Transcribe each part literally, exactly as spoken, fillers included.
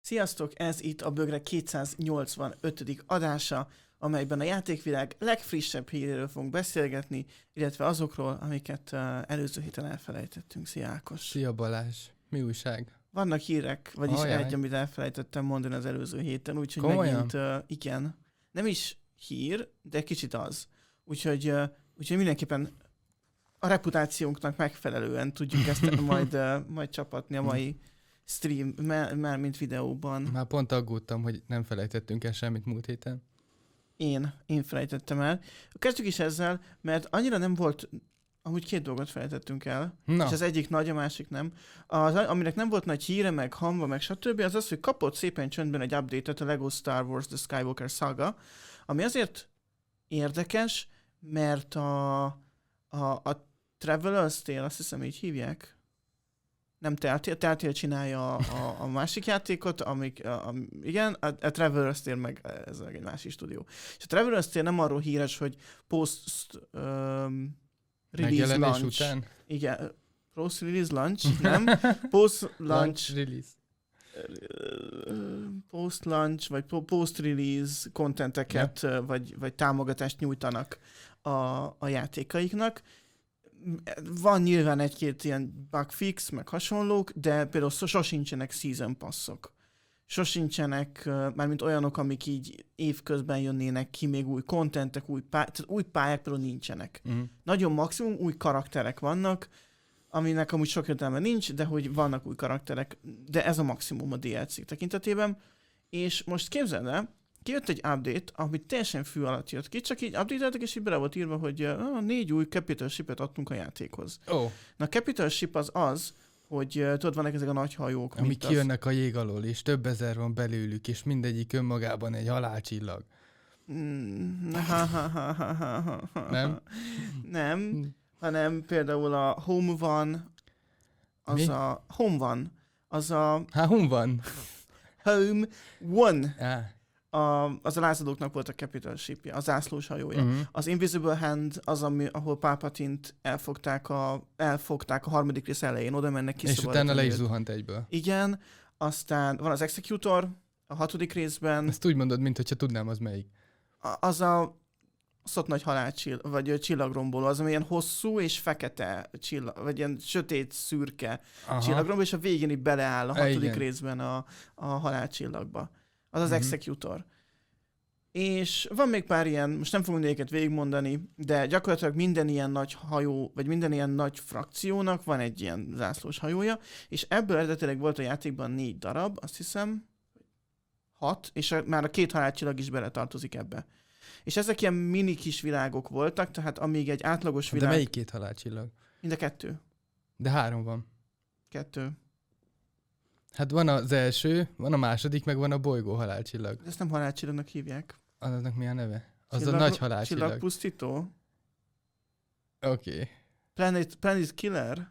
Sziasztok, ez itt a Bögre kétszáznyolcvanötödik adása, amelyben a játékvilág legfrissebb híréről fogunk beszélgetni, illetve azokról, amiket uh, előző héten elfelejtettünk. Szia Ákos! Szia Balázs! Mi újság? Vannak hírek, vagyis Ajaj. egy, amit elfelejtettem mondani az előző héten, úgyhogy Komolyan? megint uh, igen, nem is hír, de kicsit az. Úgyhogy, uh, úgyhogy mindenképpen a reputációnknak megfelelően tudjuk ezt majd, uh, majd csapatni a mai stream, már, már mint videóban. Már pont aggódtam, hogy nem felejtettünk el semmit múlt héten. Én, én felejtettem el. Kezdjük is ezzel, mert annyira nem volt, amúgy két dolgot felejtettünk el, Na. és az egyik nagy, a másik nem. Az, aminek nem volt nagy híre, meg hangva, meg stb., az az, hogy kapott szépen csöndben egy update-et a Lego Star Wars The Skywalker Saga, ami azért érdekes, mert a, a, a Traveler's Tale, azt hiszem így hívják, nem Telltale, Telltale csinálja a, a, a másik játékot, amik, a, a, igen, a, a Traveler's Tale meg ez egy másik stúdió. És a Traveler's Tale nem arról híres, hogy post um, release launch. Után? Igen, post release launch, nem? Post launch, launch release. Post launch, vagy post release contenteket, yeah. vagy, vagy támogatást nyújtanak a, a játékaiknak. Van nyilván egy-két ilyen bugfix, meg hasonlók, de például sosincsenek season passzok. Sosincsenek, mármint olyanok, amik így évközben jönnének ki, még új contentek, új, pá- tehát új pályák például nincsenek. Uh-huh. Nagyon maximum új karakterek vannak, aminek amúgy sok értelme nincs, de hogy vannak új karakterek, de ez a maximum a dé el cé tekintetében. És most képzeld el, kijött egy update, ami teljesen fű alatt jött ki, csak így update-eltek, és így bele volt írva, hogy uh, négy új Capital Ship-et adtunk a játékhoz. Oh. Na a Capital Ship az az, hogy uh, tudod, vannak ezek a nagy hajók. Amik kijönnek az... a jég alól, és több ezer van belőlük, és mindegyik önmagában egy halálcsillag. Mm, ha, ha, ha, ha, ha, ha. Nem? Nem, hanem például a Home van, az Mi? a... Home van, az a... Há, hon van? Home One. Ah. A, az a lázadóknak volt a Capital Shipje, a zászlós hajója. Uh-huh. Az Invisible Hand az, ami, ahol Palpatine-t elfogták a, elfogták a harmadik rész elején, oda mennek ki. És utána le is zuhant egyből. Igen, aztán van az Executor a hatodik részben. Ezt úgy mondod, mintha tudnám, az melyik. A, az a szott nagy halálcsill, vagy csillagromboló, az, ami ilyen hosszú és fekete csillag, vagy ilyen sötét, szürke Aha. csillagromboló, és a végén így beleáll a hatodik Igen. részben a, a halálcsillagba. Az az uh-huh. Executor. És van még pár ilyen, most nem fogunk négyeket végigmondani, de gyakorlatilag minden ilyen nagy hajó, vagy minden ilyen nagy frakciónak van egy ilyen zászlós hajója, és ebből eredetileg volt a játékban négy darab, azt hiszem, hat, és a, már a két halálcsillag is beletartozik ebbe. És ezek ilyen mini kis világok voltak, tehát amíg egy átlagos világ... De melyik két halálcsillag? Mind a kettő. De három van. Kettő. Hát van az első, van a második, meg van a bolygó halálcsillag. Ezt nem halálcsillagnak hívják. Aznak mi a neve? Az Csillag, a nagy halálcsillag. Csillagpusztító? Oké. Okay. Planet, Planet Killer?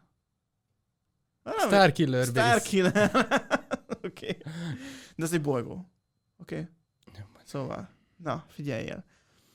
Star Killer Star base. Killer. Oké. Okay. De ez egy bolygó. Oké. Okay. Szóval, na, figyeljél.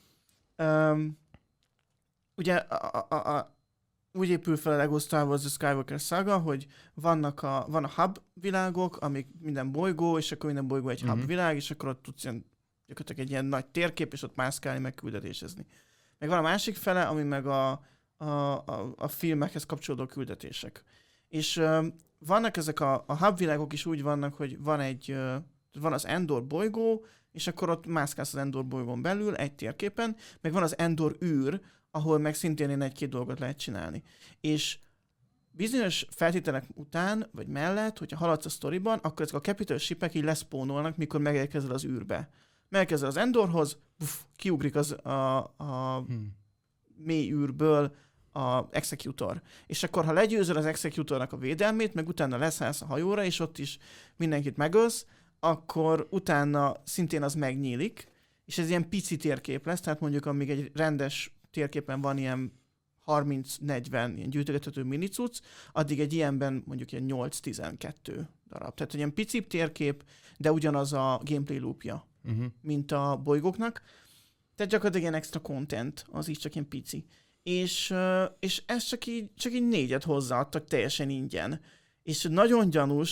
Um, ugye a, a, a, úgy épül fel a Lego Star Wars The Skywalker Saga, hogy vannak a, van a hub világok, amik minden bolygó, és akkor minden bolygó egy hub mm-hmm. világ, és akkor ott tudsz ilyen, gyakorlatilag egy ilyen nagy térkép, és ott mászkálni, meg küldetésezni. Meg van a másik fele, ami meg a, a, a, a filmekhez kapcsolódó küldetések. És uh, vannak ezek a, a hub világok is úgy vannak, hogy van egy, uh, van az Endor bolygó, és akkor ott mászkálsz az Endor bolygón belül egy térképen, meg van az Endor űr, ahol meg szintén én egy-két dolgot lehet csinálni. És bizonyos feltételek után, vagy mellett, hogyha haladsz a sztoriban, akkor ezek a Capital Shipek így leszpónolnak, mikor megérkezel az űrbe. Megérkezel az Endorhoz, puff, kiugrik az a, a hmm. mély űrből a Executor. És akkor, ha legyőzöl az Executornak a védelmét, meg utána leszállsz a hajóra, és ott is mindenkit megölsz, akkor utána szintén az megnyílik, és ez ilyen pici térkép lesz, tehát mondjuk amíg egy rendes térképen van ilyen harminc-negyven ilyen gyűjtögethető minicuc, addig egy ilyenben mondjuk ilyen nyolc-tizenkettő darab. Tehát egy ilyen pici térkép, de ugyanaz a gameplay loopja, uh-huh. mint a bolygóknak. Tehát gyakorlatilag ilyen extra content, az is csak ilyen pici. És, és ezt csak így, csak így négyet hozzáadtak teljesen ingyen. És nagyon gyanús,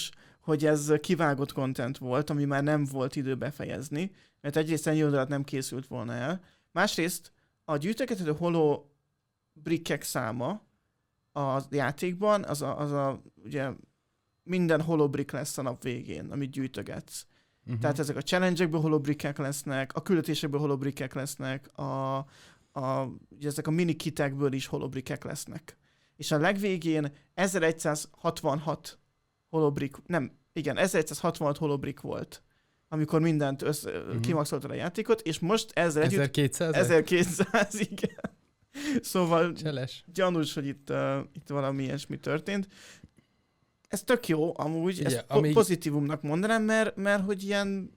hogy ez kivágott content volt, ami már nem volt idő befejezni, mert egyrészt ennyi oldalt nem készült volna el. Másrészt a gyűjtögethető holo brickek száma a játékban, az a, az a ugye minden holobrick lesz a nap végén, amit gyűjtögetsz. Uh-huh. Tehát ezek a challenge-ekből holobrickek lesznek, a küldetésekből holobrickek lesznek, a, a, ugye ezek a mini-kitekből is holobrickek lesznek. És a legvégén ezeregyszázhatvanhat holobrick, nem, igen, ezeregyszázhatvanhat holobrick volt, amikor mindent össze, uh-huh. kimaxoltad a játékot, és most ezzel együtt... ezerkétszáz? ezerkétszáz, igen. Szóval Cseles. gyanús, hogy itt, uh, itt valami ilyesmi történt. Ez tök jó, amúgy, Igen, ezt amíg... pozitívumnak mondanám, mert, mert hogy ilyen...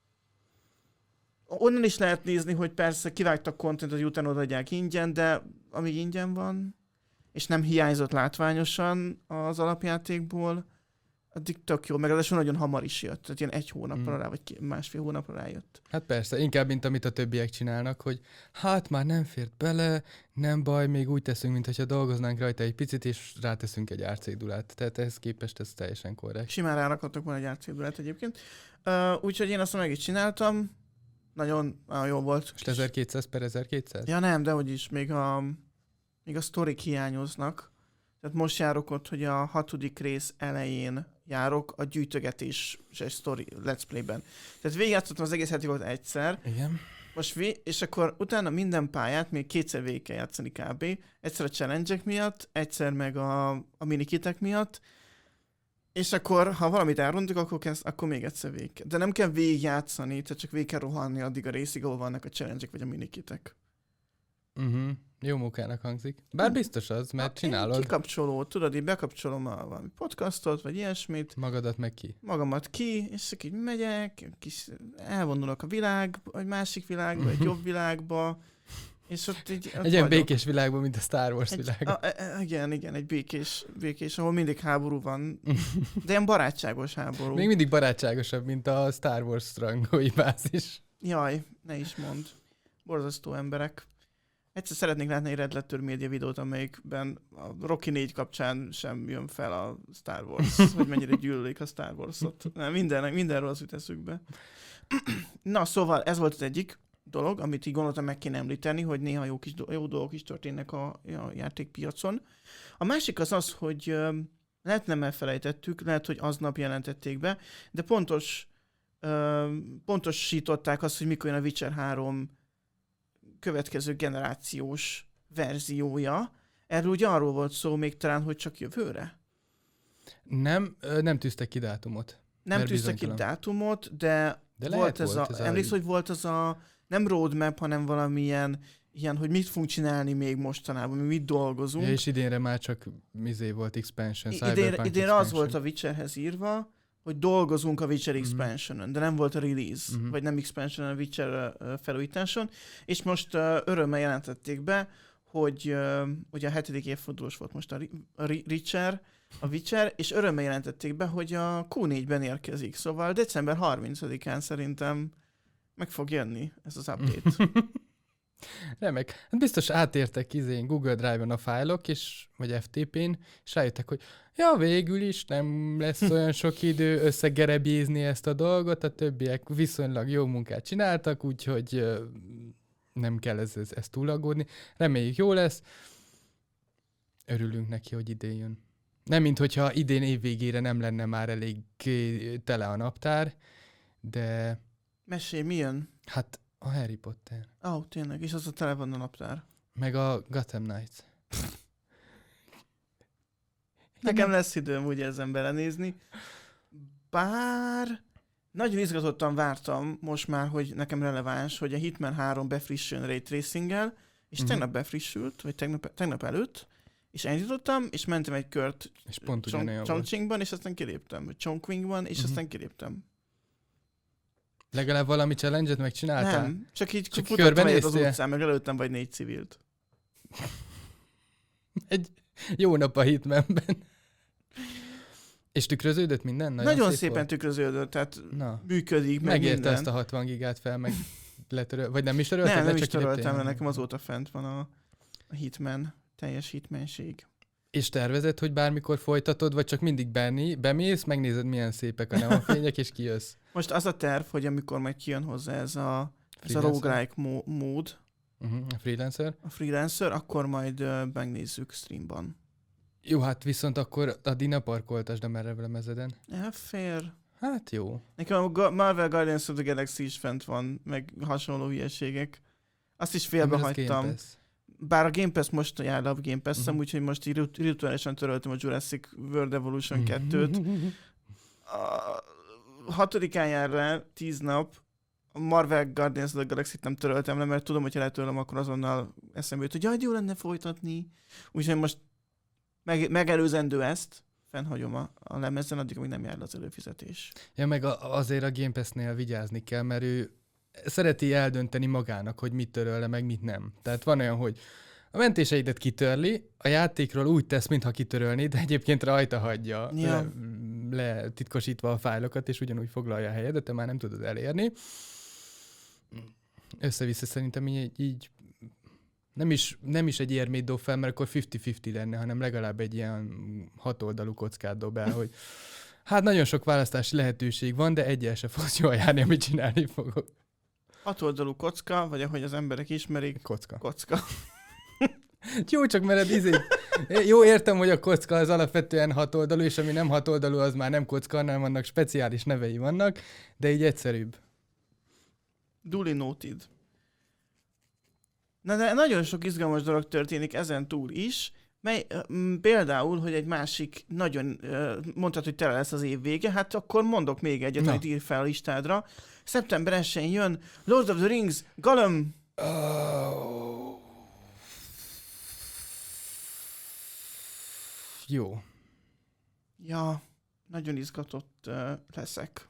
Onnan is lehet nézni, hogy persze kivágtak contentot, hogy utána odaadják ingyen, de amíg ingyen van, és nem hiányzott látványosan az alapjátékból, addig tök jó, meg ráadásul nagyon hamar is jött, tehát ilyen egy hónapra mm. rá, vagy másfél hónapra rájött. Hát persze, inkább, mint amit a többiek csinálnak, hogy hát már nem fért bele, nem baj, még úgy teszünk, mintha dolgoznánk rajta egy picit, és ráteszünk egy árcédulát. Tehát ehhez képest ez teljesen korrekt. Simán rárakhatok volna egy árcédulát egyébként. Uh, úgyhogy én azt meg is csináltam, nagyon, nagyon jó volt. És ezerkétszáz per ezerkétszáz? Ja nem, de hogy is, még a, még a sztorik hiányoznak. Tehát most járok ott, hogy a hatodik rész elején járok a gyűjtögetés story let's play-ben. Tehát végigjátszottam az egész játékot egyszer. Igen. Most vé- és akkor utána minden pályát még kétszer végig kell játszani kb. Egyszer a challenge-ek miatt, egyszer meg a, a minikitek miatt. És akkor, ha valamit elrontok, akkor, kezd, akkor még egyszer végig. De nem kell végigjátszani, tehát csak végig kell rohanni addig a részig, ahol vannak a challenge-ek vagy a minikitek. Uh-huh. Jó munkának hangzik. Bár biztos az, mert hát csinálod. Kikapcsoló, tudod, így bekapcsolom a valami podcastot, vagy ilyesmit. Magadat meg ki. Magamat ki, és csak így megyek, kis elvonulok a világ, egy másik világba, egy jobb világba, és ott így... Ott egy ilyen vagyok. békés világban, mint a Star Wars egy, világ. A, a, igen, igen, egy békés, békés, ahol mindig háború van, de ilyen barátságos háború. Még mindig barátságosabb, mint a Star Wars rangói bázis. Jaj, ne is mondd. Borzasztó emberek. Egyszer szeretnék látni egy Red Letter Media videót, amelyikben a Rocky négy kapcsán sem jön fel a Star Wars, hogy mennyire gyűlölik a Star Wars-ot. Nem, mindennek, mindenről az jut eszükbe. Na, szóval ez volt az egyik dolog, amit így gondoltam meg kéne említeni, hogy néha jó, kis do- jó dolgok is történnek a, a játékpiacon. A másik az az, hogy ö, lehet nem elfelejtettük, lehet, hogy aznap jelentették be, de pontos, ö, pontosították azt, hogy mikor jön a Witcher három következő generációs verziója. Erről ugye arról volt szó még talán, hogy csak jövőre? Nem, nem tűztek ki dátumot. Nem tűztek ki dátumot, de, de volt ez volt a... Ez emléksz, a... hogy volt az a... Nem roadmap, hanem valamilyen ilyen, hogy mit fogunk csinálni még mostanában, mi mit dolgozunk. Ja, és idénre már csak mizé volt expansion, I- idén, idénre expansion. Az volt a Witcherhez írva, hogy dolgozunk a Witcher mm-hmm. expansionon, de nem volt a release, mm-hmm. vagy nem expansion, a Witcher uh, felújításon, és most uh, örömmel jelentették be, hogy uh, ugye a hetedik évfordulós volt most a, a Witcher, a Witcher, és örömmel jelentették be, hogy a kú négyben érkezik, szóval december harmincadikán szerintem meg fog jönni ez az update. Remek. Hát biztos átértek izén Google Drive-on a fájlok, és, vagy ef té pén, és rájöttek, hogy ja, végül is nem lesz olyan sok idő összegerebézni ezt a dolgot, a többiek viszonylag jó munkát csináltak, úgyhogy uh, nem kell ez, ez, ez túl aggódni. Reméljük jó lesz. Örülünk neki, hogy idén jön. Nem, mint hogyha idén év végére nem lenne már elég tele a naptár, de... Mesélj, mi jön? Hát a Harry Potter. Ó, oh, tényleg, és az a tele van a naptár. Meg a Gotham Knights. Nekem lesz időm úgy érzem belenézni. Bár nagyon izgatottan vártam most már, hogy nekem releváns, hogy a Hitman három befrissüljön Ray Tracinggel, és uh-huh. tegnap befrissült, vagy tegnap, tegnap előtt, és elindítottam, és mentem egy kört és pont ugyanolyan Chongqingban, és aztán kiléptem. Vagy Chongqingban, és uh-huh. aztán kiléptem. Legalább valami challenge-et megcsináltál? Nem, csak így csak futottam egyet az utcán, meg előttem vagy négy civilt. Egy jó nap a Hitmanben. És tükröződött minden? Nagyon, Nagyon szép szépen volt? Tükröződött, tehát Na. működik, meg megérte minden. ezt a hatvan gigát fel, meg letöröl, vagy nem is törölted? Nem, le, nem csak is töröltem, mert nekem azóta fent van a, a Hitman, teljes hitmenség. És tervezed, hogy bármikor folytatod, vagy csak mindig benni, bemész, megnézed, milyen szépek a neonfények, és kijössz? Most az a terv, hogy amikor majd kijön hozzá ez a, ez a Freelancer? roguelike mó- mód, Uh-huh. A freelancer? a freelancer, akkor majd uh, megnézzük streamban. Jó, hát viszont akkor addig ne parkoltasd a merevlemezeden. Elfér. Hát jó. Nekem a Ga- Marvel Guardians of the Galaxy is fent van, meg hasonló hülyeségek. Azt is félbe Mert az Game hagytam. Pass. Bár a Game Pass most jár a Game Pass-em, Mhm. úgyhogy most így ritu- rituálisan töröltem a Jurassic World Evolution kettőt. A hatodikán jár le, tíz nap. A Marvel Guardians of the Galaxy-t nem töröltem le, mert tudom, hogy ha letörlöm, akkor azonnal eszembe jut, hogy jaj, jó lenne folytatni. Úgyhogy most meg, megelőzendő ezt, fennhagyom a, a lemezen, addig, amíg nem jár le az előfizetés. Ja, meg a, azért a Game Pass-nél vigyázni kell, mert ő szereti eldönteni magának, hogy mit töröl le, meg mit nem. Tehát van olyan, hogy a mentéseidet kitörli, a játékról úgy tesz, mintha kitörölné, de egyébként rajta hagyja Ja. le, le titkosítva a fájlokat, és ugyanúgy foglalja a helyedet, de már nem tudod elérni. Össze-vissza szerintem így, így nem, is, nem is egy érmét dob fel, mert akkor fifty-fifty lenne, hanem legalább egy ilyen hatoldalú kockát dob el, hogy hát nagyon sok választási lehetőség van, de egyel se fogsz jól járni, amit csinálni fogok. Hatoldalú kocka, vagy ahogy az emberek ismerik, Kocka. kocka. Jó, csak mert izé... Jó, értem, hogy a kocka az alapvetően hatoldalú, és ami nem hatoldalú, az már nem kocka, hanem annak speciális nevei vannak, de így egyszerűbb. Duly noted. Na de nagyon sok izgalmas dolog történik ezen túl is, mely m, például, hogy egy másik nagyon, mondtad, hogy tele lesz az év vége, hát akkor mondok még egyet, Na. amit ír fel a listádra. szeptember elsején jön Lord of the Rings, Gollum. Oh. Jó. Ja, nagyon izgatott uh, leszek.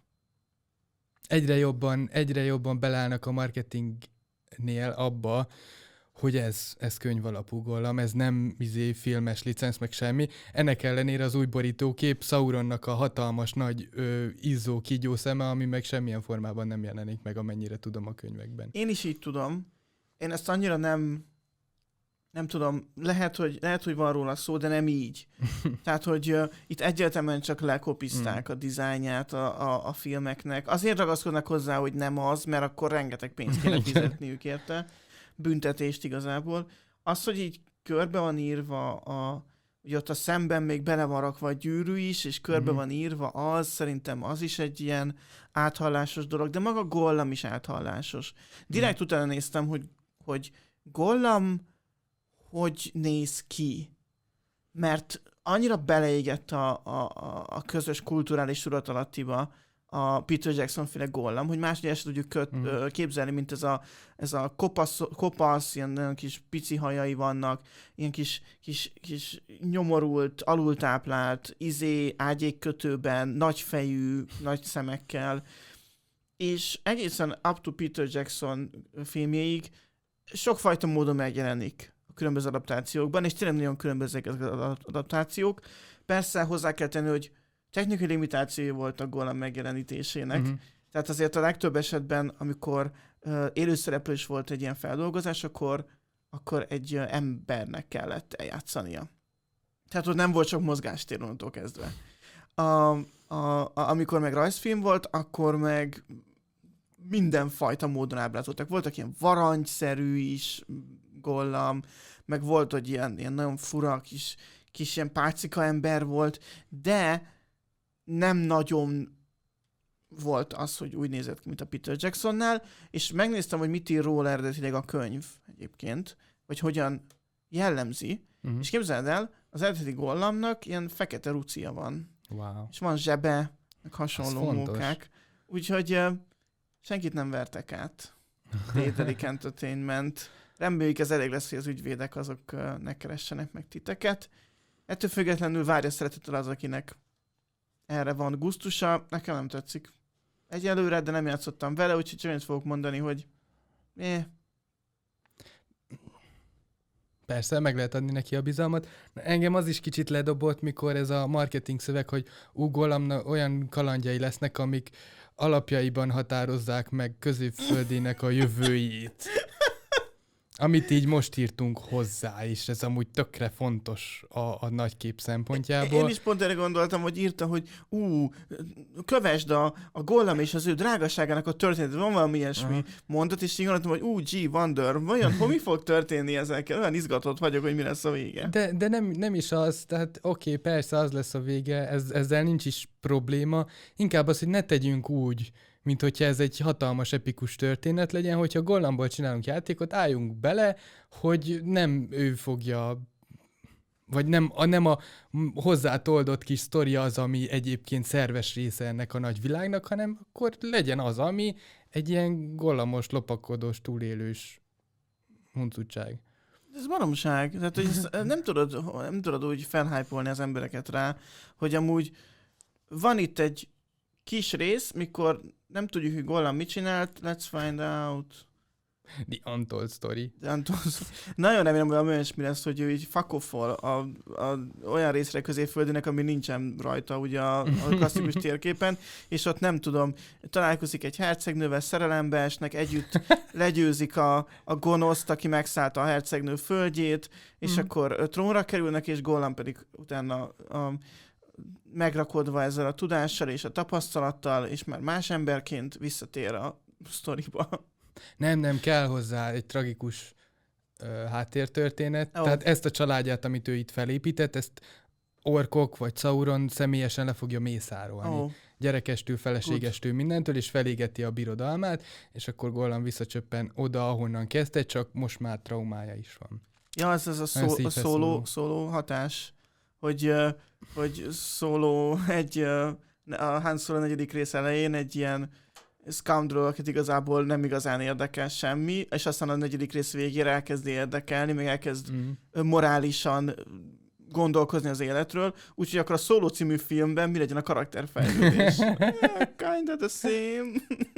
Egyre jobban, egyre jobban belállnak a marketingnél abba, hogy ez, ez könyv alapú Gollum, ez nem izé filmes licenc, meg semmi. Ennek ellenére az új borítókép Sauronnak a hatalmas nagy ö, izzó kígyó szeme, ami meg semmilyen formában nem jelenik meg, amennyire tudom a könyvekben. Én is így tudom. Én ezt annyira nem, nem tudom, lehet, hogy, lehet, hogy van róla szó, de nem így. Tehát, hogy uh, itt egyértelműen csak lekopizták Mm. a dizájnját a, a, a filmeknek. Azért ragaszkodnak hozzá, hogy nem az, mert akkor rengeteg pénzt kéne fizetniük érte. Büntetést igazából. Az, hogy így körbe van írva, a, hogy ott a szemben még bele van rakva a gyűrű is, és körbe Mhm. van írva az, szerintem az is egy ilyen áthallásos dolog, de maga Gollum is áthallásos. Direkt utána néztem, hogy, hogy Gollum hogy néz ki, mert annyira beleégett a, a, a- a közös kulturális tudatalattiba a Peter Jackson féle Gollum, hogy máshogy el sem tudjuk köt, Mhm. ö, képzelni, mint ez a, ez a kopasz, kopasz, ilyen nagyon kis pici hajai vannak, ilyen kis, kis, kis nyomorult, alultáplált, izé, ágyékkötőben, nagyfejű, nagy szemekkel, és egészen up to Peter Jackson filmjéig sokfajta módon megjelenik a különböző adaptációkban, és tényleg nagyon különbözőek ezek az adaptációk. Persze hozzá kell tenni, hogy technikai limitációi voltak Gollum megjelenítésének, Mhm. tehát azért a legtöbb esetben, amikor uh, élőszereplős volt egy ilyen feldolgozás, akkor, akkor egy uh, embernek kellett eljátszania. Tehát ott nem volt sok mozgástér onnantól kezdve. A, a, a, amikor meg rajzfilm volt, akkor meg mindenfajta módon ábrázoltak. Voltak ilyen varangyszerű is Gollum, meg volt, hogy ilyen, ilyen nagyon fura kis, kis ilyen pálcika ember volt, de nem nagyon volt az, hogy úgy nézett ki, mint a Peter Jacksonnál, és megnéztem, hogy mit ír róla eredetileg a könyv egyébként, vagy hogyan jellemzi, Mhm. és képzeld el, az eredeti Gollumnak ilyen fekete rucia van, Wow. és van zsebe, meg Az hasonló fontos. mókák, úgyhogy uh, senkit nem vertek át. Daedalic Entertainment. Reméljük ez elég lesz, hogy az ügyvédek azok uh, ne keressenek meg titeket. Ettől függetlenül várja szeretettel az, akinek erre van gusztusa. Nekem nem tetszik. Egyelőre, de nem játszottam vele, úgyhogy csak annyit fogok mondani, hogy eh, Persze, meg lehet adni neki a bizalmat. Engem az is kicsit ledobott, mikor ez a marketing szöveg, hogy ú, Gollumnak olyan kalandjai lesznek, amik alapjaiban határozzák meg Középföldének a jövőjét. Amit így most írtunk hozzá, és ez amúgy tökre fontos a, a nagy kép szempontjából. Én is pont erre gondoltam, hogy írta, hogy ú, kövesd a, a Gollum és az ő drágaságának a történetet, van valami ilyesmi Aha. mondat, és így gondoltam, hogy ú, gee, wonder, vajon mi fog történni ezekkel? Olyan izgatott vagyok, hogy mi lesz a vége. De, de nem, nem is az, tehát oké, okay, persze az lesz a vége, ez, ezzel nincs is probléma. Inkább az, hogy ne tegyünk úgy, mint hogyha ez egy hatalmas epikus történet legyen, hogyha Gollumból csinálunk játékot, álljunk bele, hogy nem ő fogja, vagy nem a, nem a hozzátoldott kis sztoria az, ami egyébként szerves része ennek a nagy világnak, hanem akkor legyen az, ami egy ilyen gollamos, lopakodós, túlélős huncutság. Ez baromság. Tehát, hogy ezt nem tudod, nem tudod úgy felhypolni az embereket rá, hogy amúgy van itt egy kis rész, mikor nem tudjuk, hogy Gollum mit csinált, let's find out. The Untold Story. The Untold Story. Nagyon remélem, hogy olyan mi lesz, hogy ő így fuck off-ol a, a, olyan részre középföldinek, ami nincsen rajta ugye a, a klasszikus térképen, és ott nem tudom, találkozik egy hercegnővel, szerelembe esnek, együtt legyőzik a, a gonoszt, aki megszállta a hercegnő földjét, és mm. akkor trónra kerülnek, és Gollum pedig utána a, megrakodva ezzel a tudással és a tapasztalattal, és már más emberként visszatér a sztoriba. Nem, nem, kell hozzá egy tragikus uh, háttértörténet. Oh. Tehát ezt a családját, amit ő itt felépített, ezt orkok vagy Sauron személyesen le fogja mészárolni. Oh. Gyerekestől, feleségestől, mindentől, és felégeti a birodalmát, és akkor Gollum visszacsöppen oda, ahonnan kezdte, csak most már traumája is van. Ja, ez, ez a, szó, a szóló, szóló hatás, hogy, hogy szóló egy a Han Solo negyedik rész elején egy ilyen scoundrel, akit igazából nem igazán érdekel semmi, és aztán a negyedik rész végére elkezdi érdekelni, meg elkezd mm. morálisan gondolkozni az életről, úgyhogy akkor a Solo című filmben mi legyen a karakterfejlődés? Yeah, kinda the same.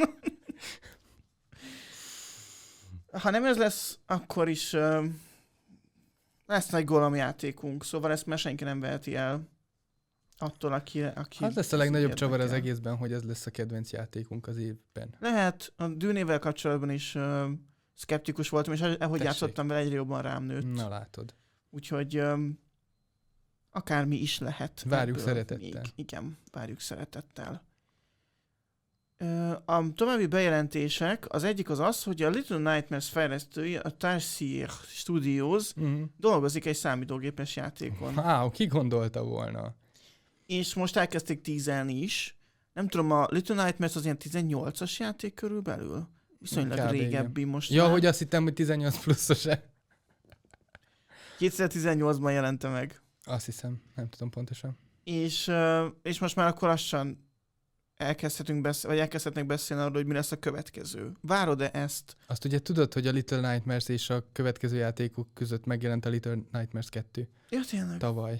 Ha nem ez lesz, akkor is uh, lesz egy Gollum játékunk, szóval ezt már senki nem veheti el attól, aki... aki az lesz a legnagyobb csavar az egészben, hogy ez lesz a kedvenc játékunk az évben. Lehet, a Dűnével kapcsolatban is uh, szkeptikus voltam, és ahogy Tessék. játszottam vele, egyre jobban rám nőtt. Na látod. Úgyhogy um, akármi is lehet. Várjuk szeretettel. Még. Igen, várjuk szeretettel. Uh, a további bejelentések, az egyik az az, hogy a Little Nightmares fejlesztői, a Tarsier Studios uh-huh. dolgozik egy számítógépes játékon. Wow, ki gondolta volna? És most elkezdték tízelni is. Nem tudom, a Little Nightmares az ilyen tizennyolcas játék körülbelül? Viszonylag Kb. régebbi most. Ja, már. Hogy azt hittem, hogy tizennyolc pluszos-e. kétezer-tizennyolcban jelente meg. Azt hiszem, nem tudom pontosan. És, és most már akkor lassan elkezdhetünk beszélni, vagy elkezdhetnek beszélni arról, hogy mi lesz a következő. Várod-e ezt? Azt ugye tudod, hogy a Little Nightmares és a következő játékok között megjelent a Little Nightmares kettő? Ja, tényleg. Tavaly.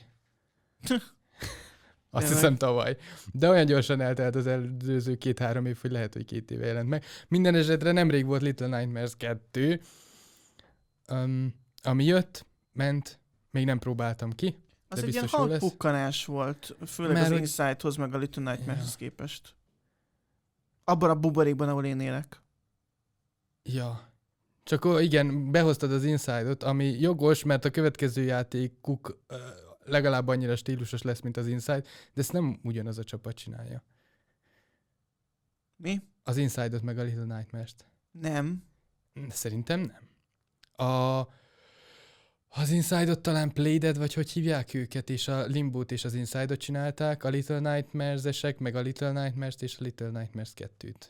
Azt tényleg. Hiszem tavaly. De olyan gyorsan eltelt az előző két-három év, hogy lehet, hogy két éve jelent meg. Minden esetre nemrég volt Little Nightmares kettő, um, ami jött, ment, még nem próbáltam ki. Az egy ilyen halkpukkanás volt, főleg mert az Inside-hoz, meg a Little Nightmares-hez ja. képest. Abban a buborékban, ahol én élek. Ja. Csak ó, igen, behoztad az Inside-ot, ami jogos, mert a következő játékuk uh, legalább annyira stílusos lesz, mint az Inside, de ezt nem ugyanaz a csapat csinálja. Mi? Az Inside-ot meg a Little Nightmares-t. Nem. Szerintem nem. A... Az Inside-ot talán Playdead, vagy hogy hívják őket, és a Limbo-t és az Inside-ot csinálták, a Little Nightmares-esek, meg a Little Nightmares-t és a Little Nightmares kettőt.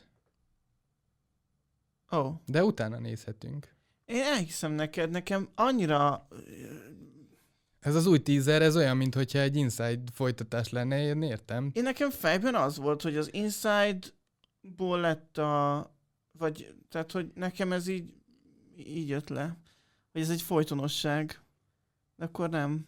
Ó. Oh. De utána nézhetünk. Én elhiszem neked, nekem annyira... Ez az új teaser, ez olyan, mintha egy Inside folytatás lenne, én értem. Én nekem fejben az volt, hogy az Inside-ból lett a... Vagy, tehát, hogy nekem ez így, így jött le. Hogy ez egy folytonosság. De akkor nem.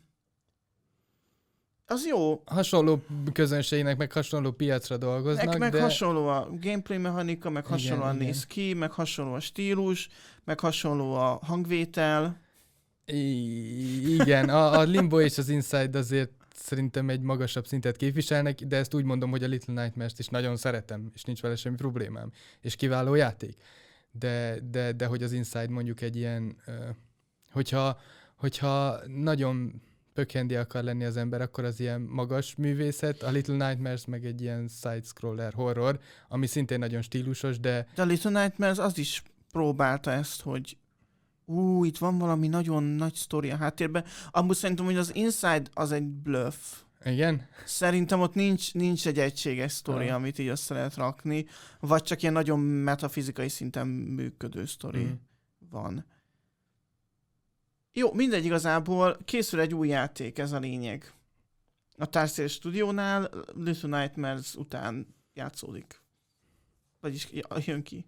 Az jó. Hasonló közönségnek, meg hasonló piacra dolgoznak, meg, meg de... hasonló a gameplay mechanika, meg hasonlóan igen, néz igen. ki, meg hasonló a stílus, meg hasonló a hangvétel. I- igen, a, a Limbo és az Inside azért szerintem egy magasabb szintet képviselnek, de ezt úgy mondom, hogy a Little Nightmares-t is nagyon szeretem, és nincs vele semmi problémám. És kiváló játék. de, de, de hogy az Inside mondjuk egy ilyen, ö, hogyha, hogyha nagyon pökhendi akar lenni az ember, akkor az ilyen magas művészet, a Little Nightmares meg egy ilyen side-scroller horror, ami szintén nagyon stílusos, de... De a Little Nightmares az is próbálta ezt, hogy ú, itt van valami nagyon nagy sztori a háttérben. Amúgy szerintem, hogy az Inside az egy bluff. Igen? Szerintem ott nincs, nincs egy egységes sztori, Ah. amit így össze lehet rakni, vagy csak ilyen nagyon metafizikai szinten működő sztori Mm. van. Jó, mindegy, igazából készül egy új játék, ez a lényeg. A Tarsier Studiónál Little Nightmares után játszódik. Vagyis jön ki.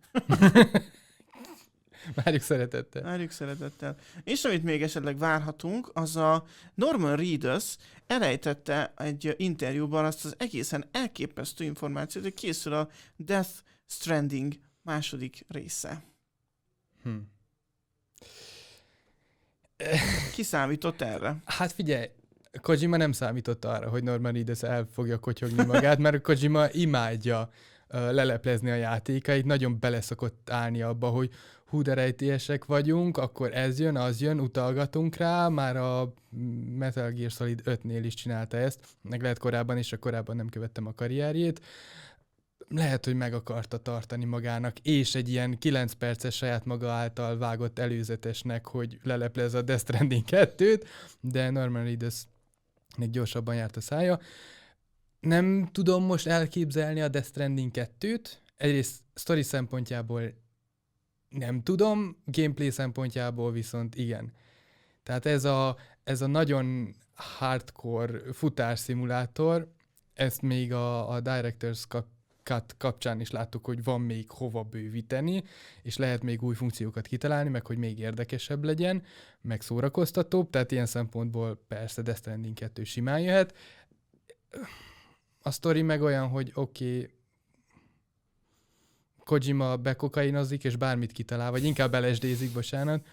Várjuk szeretettel. Várjuk szeretettel. És amit még esetleg várhatunk, az a Norman Reedus elejtette egy interjúban azt az egészen elképesztő információt, hogy készül a Death Stranding második része. Hm. Ki számított erre? Hát figyelj, Kojima nem számított arra, hogy Norman Reedus el fogja kotyogni magát, mert Kojima imádja uh, leleplezni a játékait, nagyon beleszokott állni abba, hogy hú, de rejtélyesek vagyunk, akkor ez jön, az jön, utalgatunk rá, már a Metal Gear Solid ötnél is csinálta ezt, meg lehet korábban is, a korábban nem követtem a karrierjét. Lehet, hogy meg akarta tartani magának, és egy ilyen kilenc perces saját maga által vágott előzetesnek, hogy leleplez a Death Stranding kettőt, de Norman Reedusnek gyorsabban járt a szája. Nem tudom most elképzelni a Death Stranding kettőt, egyrészt sztori szempontjából nem tudom, gameplay szempontjából viszont igen. Tehát ez a, ez a nagyon hardcore futárszimulátor, ezt még a, a Director's Cut kapcsán is láttuk, hogy van még hova bővíteni, és lehet még új funkciókat kitalálni, meg hogy még érdekesebb legyen, meg szórakoztatóbb, tehát ilyen szempontból persze Death Stranding kettő simán jöhet. A sztori meg olyan, hogy oké, okay, Kojima bekokainozik, és bármit kitalál, vagy inkább el es dé-zik, bocsánat.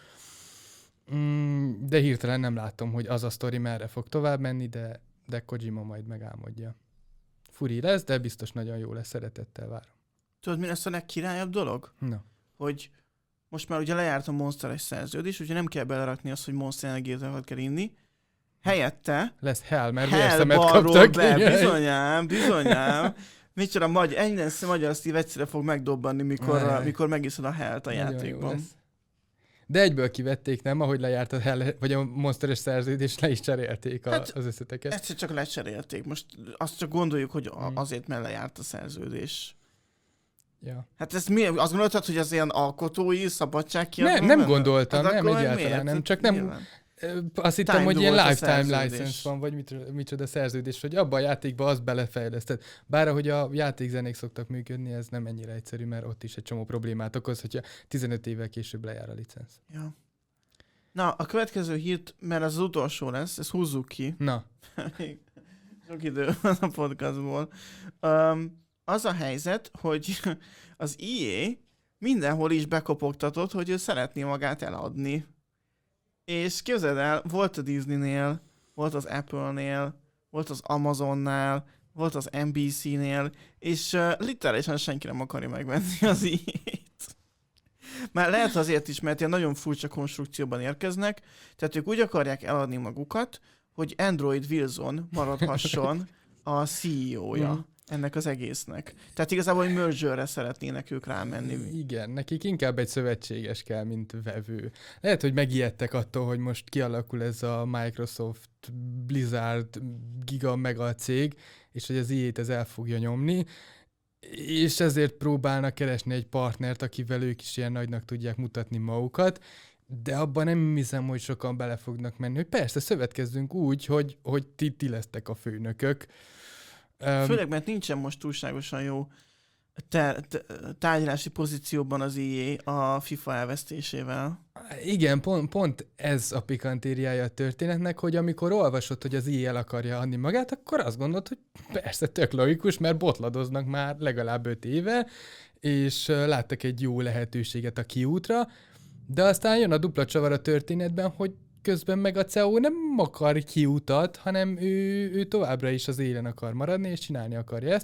Mm, de hirtelen nem látom, hogy az a sztori merre fog tovább menni, de, de Kojima majd megálmodja. Furi lesz, de biztos nagyon jó lesz, szeretettel várom. Tudod, mi lesz a legkirályabb dolog? Na. Hogy most már ugye lejárt a Monsteres szerződés, úgyhogy nem kell belerakni azt, hogy Monster energiát kell inni. Helyette lesz Hell, mert Hell vérszemet balról kaptak. Be, bizonyám, bizonyám. Micsoda magy- ennyi magyar szív egyszerre fog megdobbanni, mikor, a, mikor megiszod a Hellt a Nagyon játékban. De egyből kivették, nem? Ahogy lejárt a Hell, vagy a Monsteres szerződés, le is cserélték a, hát, az összeteket. Egyszer csak lecserélték. Most azt csak gondoljuk, hogy hmm. azért, mert lejárt a szerződés. Ja. Hát ezt mi? Azt gondoltad, hogy az ilyen alkotói szabadság kiadva? Nem, nem gondoltam, hát nem egyáltalán nem. Csak nem... Nyilván. Azt hittem, Time hogy ilyen lifetime szerződés. license van, vagy micsoda, micsoda szerződés, hogy abban a játékban azt belefejleszted. Bár ahogy a játékzenék szoktak működni, ez nem ennyire egyszerű, mert ott is egy csomó problémát okoz, hogyha tizenöt évvel később lejár a licensz. Ja. Na, a következő hírt, mert az, az utolsó lesz, ezt húzzuk ki. Na. Sok idő van a podcastból. Um, az a helyzet, hogy az í á mindenhol is bekopogtatott, hogy ő szeretné magát eladni. És képzeld el, volt a Disneynél, volt az Apple-nél, volt az Amazonnál, volt az en bé cé-nél, és uh, literálisan senki nem akarja megvenni az í á-t. Már lehet azért is, mert ilyen nagyon furcsa konstrukcióban érkeznek, tehát ők úgy akarják eladni magukat, hogy Android Wilson maradhasson a cé e ó-ja. Mm. ennek az egésznek. Tehát igazából egy mergerre szeretnének ők rámenni. Igen, nekik inkább egy szövetséges kell, mint vevő. Lehet, hogy megijedtek attól, hogy most kialakul ez a Microsoft, Blizzard, giga mega cég, és hogy az í á-t ez el fogja nyomni, és ezért próbálnak keresni egy partnert, akivel ők is ilyen nagynak tudják mutatni magukat, de abban nem hiszem, hogy sokan bele fognak menni, hogy persze szövetkezzünk úgy, hogy, hogy ti, ti lesztek a főnökök. Főleg, mert nincsen most túlságosan jó te- te- tárgyalási pozícióban az í á a FIFA elvesztésével. Igen, pont, pont ez a pikantériája a történetnek, hogy amikor olvasod, hogy az í á el akarja adni magát, akkor azt gondolod, hogy persze tök logikus, mert botladoznak már legalább öt éve, és láttak egy jó lehetőséget a kiútra, de aztán jön a dupla csavar a történetben, hogy közben meg a cé e o nem akar kiutat, hanem ő, ő továbbra is az élen akar maradni, és csinálni akarja ezt.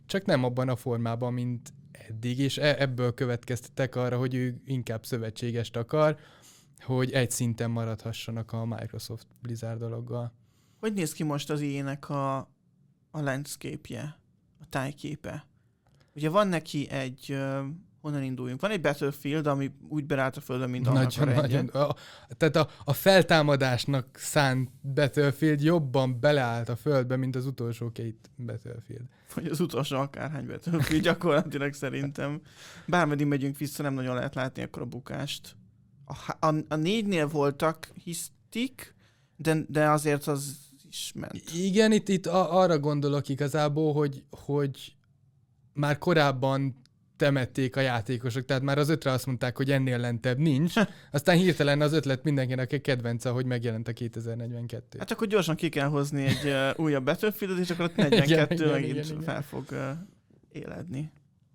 csak nem abban a formában, mint eddig, és ebből következtetek arra, hogy ő inkább szövetségest akar, hogy egy szinten maradhassanak a Microsoft Blizzard dologgal. Hogy néz ki most az ilyenek a, a landscape-je, a tájképe? Ugye van neki egy, uh, honnan induljunk? Van egy Battlefield, ami úgy berált a földön, mint annak nagyon, a rendje. nagyon. A, tehát a, a feltámadásnak szánt Battlefield jobban beleállt a földbe, mint az utolsó két Battlefield. Vagy az utolsó akárhány Battlefield gyakorlatilag szerintem. Bármeddig megyünk vissza, nem nagyon lehet látni akkor a bukást. A, a, a négynél voltak hisztik, de, de azért az is ment. Igen, itt, itt a, arra gondolok igazából, hogy, hogy már korábban temették a játékosok, tehát már az ötre azt mondták, hogy ennél lentebb nincs, aztán hirtelen az ötlet mindenkinek egy kedvence, hogy megjelent a kétezer-negyvenkettő. Hát akkor gyorsan ki kell hozni egy uh, újabb Battlefieldet, és akkor ott negyvenkettő igen, megint igen, igen, fel fog uh, éledni.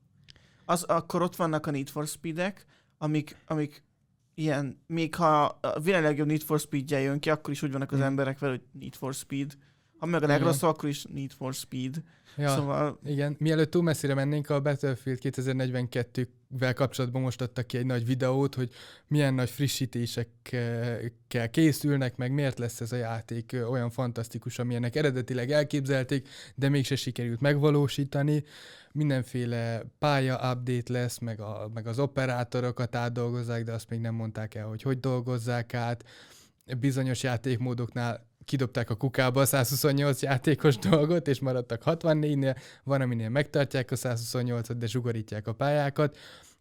Az, akkor ott vannak a Need for Speed-ek, amik, amik ilyen, még ha a világ legjobb Need for Speed-je jön ki, akkor is úgy vannak az mm. emberek vele, hogy Need for Speed. Ha meg a legrosszabb, akkor is Need for Speed. Ja, szóval... igen. Mielőtt túl messzire mennénk, a Battlefield kétezer-negyvenkettővel kapcsolatban most adtak ki egy nagy videót, hogy milyen nagy frissítésekkel készülnek, meg miért lesz ez a játék olyan fantasztikus, amilyenek eredetileg elképzelték, de mégse sikerült megvalósítani. Mindenféle pálya-update lesz, meg, a, meg az operátorokat átdolgozzák, de azt még nem mondták el, hogy hogy dolgozzák át. Bizonyos játékmódoknál kidobták a kukába a százhuszonnyolc játékos dolgot, és maradtak hatvannégynél, van, aminél megtartják a százhuszonnyolcat, de zsugorítják a pályákat.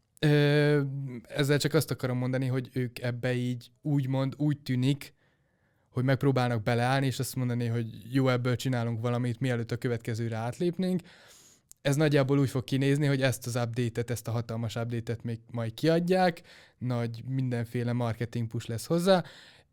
Ö, ezzel csak azt akarom mondani, hogy ők ebbe így úgymond úgy tűnik, hogy megpróbálnak beleállni, és azt mondani, hogy jó, ebből csinálunk valamit, mielőtt a következőre átlépnénk. Ez nagyjából úgy fog kinézni, hogy ezt az update-et, ezt a hatalmas update-et még majd kiadják, nagy mindenféle marketing push lesz hozzá,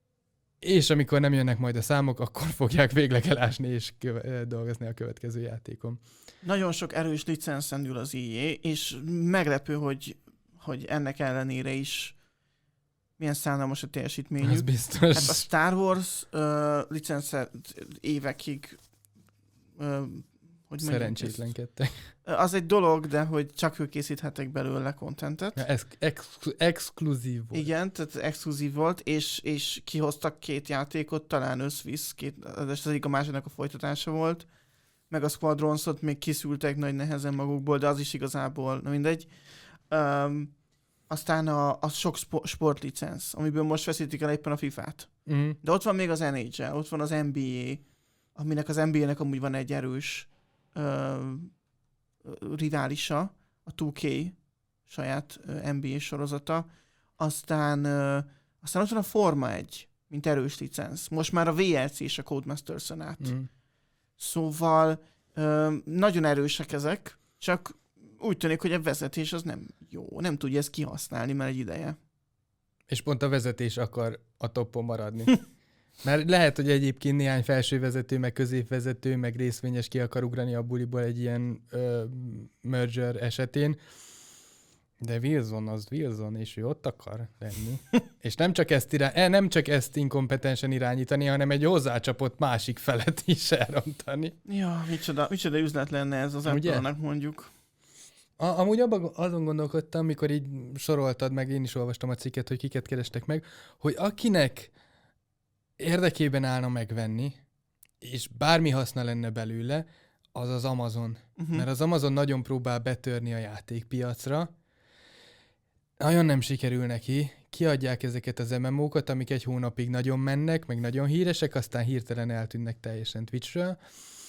és amikor nem jönnek majd a számok, akkor fogják végleg elásni és köve- dolgozni a következő játékon. Nagyon sok erős licenszen ül az í á, és meglepő, hogy, hogy ennek ellenére is milyen szánalmas a teljesítményük. Ez biztos. Hát a Star Wars uh, licenszet évekig uh, hogy szerencsétlenkedtek. Az egy dolog, de hogy csak ők készíthettek belőle kontentet. Ja, ez ex- exkluzív volt. Igen, tehát exkluzív volt, és, és kihoztak két játékot, talán összvisz, két, az egyik a másiknak a folytatása volt, meg a Squadronsot még kiszültek nagy nehezen magukból, de az is igazából, na mindegy. Um, aztán a, a sok spo- sportlicensz, amiből most veszítik el éppen a fifát. Mm. De ott van még az en há el, ott van az en bé á, aminek az en bé á-nek amúgy van egy erős uh, riválisa, a kettő ká saját uh, en bé á sorozata. Aztán, uh, aztán ott van a Forma egy, mint erős licensz. Most már a vé el cé és a Codemasters-en át. Mm. Szóval uh, nagyon erősek ezek, csak úgy tűnik, hogy a vezetés az nem jó. Nem tudja ezt kihasználni már egy ideje. És pont a vezetés akar a toppon maradni. Mert lehet, hogy egyébként néhány felsővezető, meg középvezető, meg részvényes ki akar ugrani a buliból egy ilyen ö, merger esetén, de Wilson az Wilson, és ő ott akar lenni. És nem csak, ezt irány, nem csak ezt inkompetensen irányítani, hanem egy hozzácsapott másik felet is elrontani. Ja, micsoda, micsoda üzlet lenne ez az Apple-nek mondjuk. A, amúgy abban azon gondolkodtam, amikor így soroltad meg, én is olvastam a cikket, hogy kiket kerestek meg, hogy akinek érdekében állna megvenni, és bármi haszna lenne belőle, az az Amazon. Uh-huh. Mert az Amazon nagyon próbál betörni a játékpiacra. Nagyon nem sikerül neki. Kiadják ezeket az em em ó-kat, amik egy hónapig nagyon mennek, meg nagyon híresek, aztán hirtelen eltűnnek teljesen Twitchről.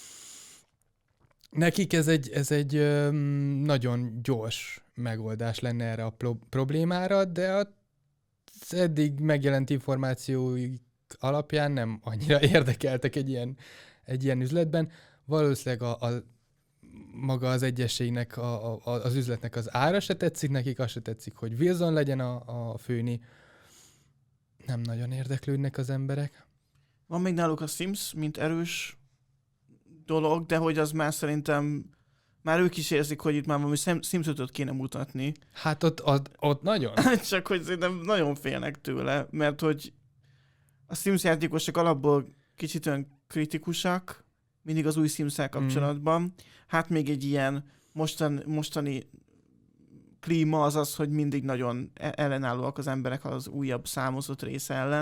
Nekik ez egy, ez egy öm, nagyon gyors megoldás lenne erre a pro- problémára, de az eddig megjelent információik alapján nem annyira érdekeltek egy ilyen, egy ilyen üzletben. Valószínűleg a, a, maga az egyességnek, a, a, az üzletnek az ára se tetszik nekik, az se tetszik, hogy Wilson legyen a, a főni. Nem nagyon érdeklődnek az emberek. Van még náluk a Sims, mint erős dolog, de hogy az már szerintem már ők is érzik, hogy itt már valami Sims ötöt kéne mutatni. Hát ott, ott, ott nagyon. Csak hogy szerintem nagyon félnek tőle, mert hogy a Sims játékosok alapból kicsit olyan kritikusak, mindig az új Sims-szel kapcsolatban. Mm. Hát még egy ilyen mostan, mostani klíma az az, hogy mindig nagyon ellenállóak az emberek az újabb számozott rész ellen.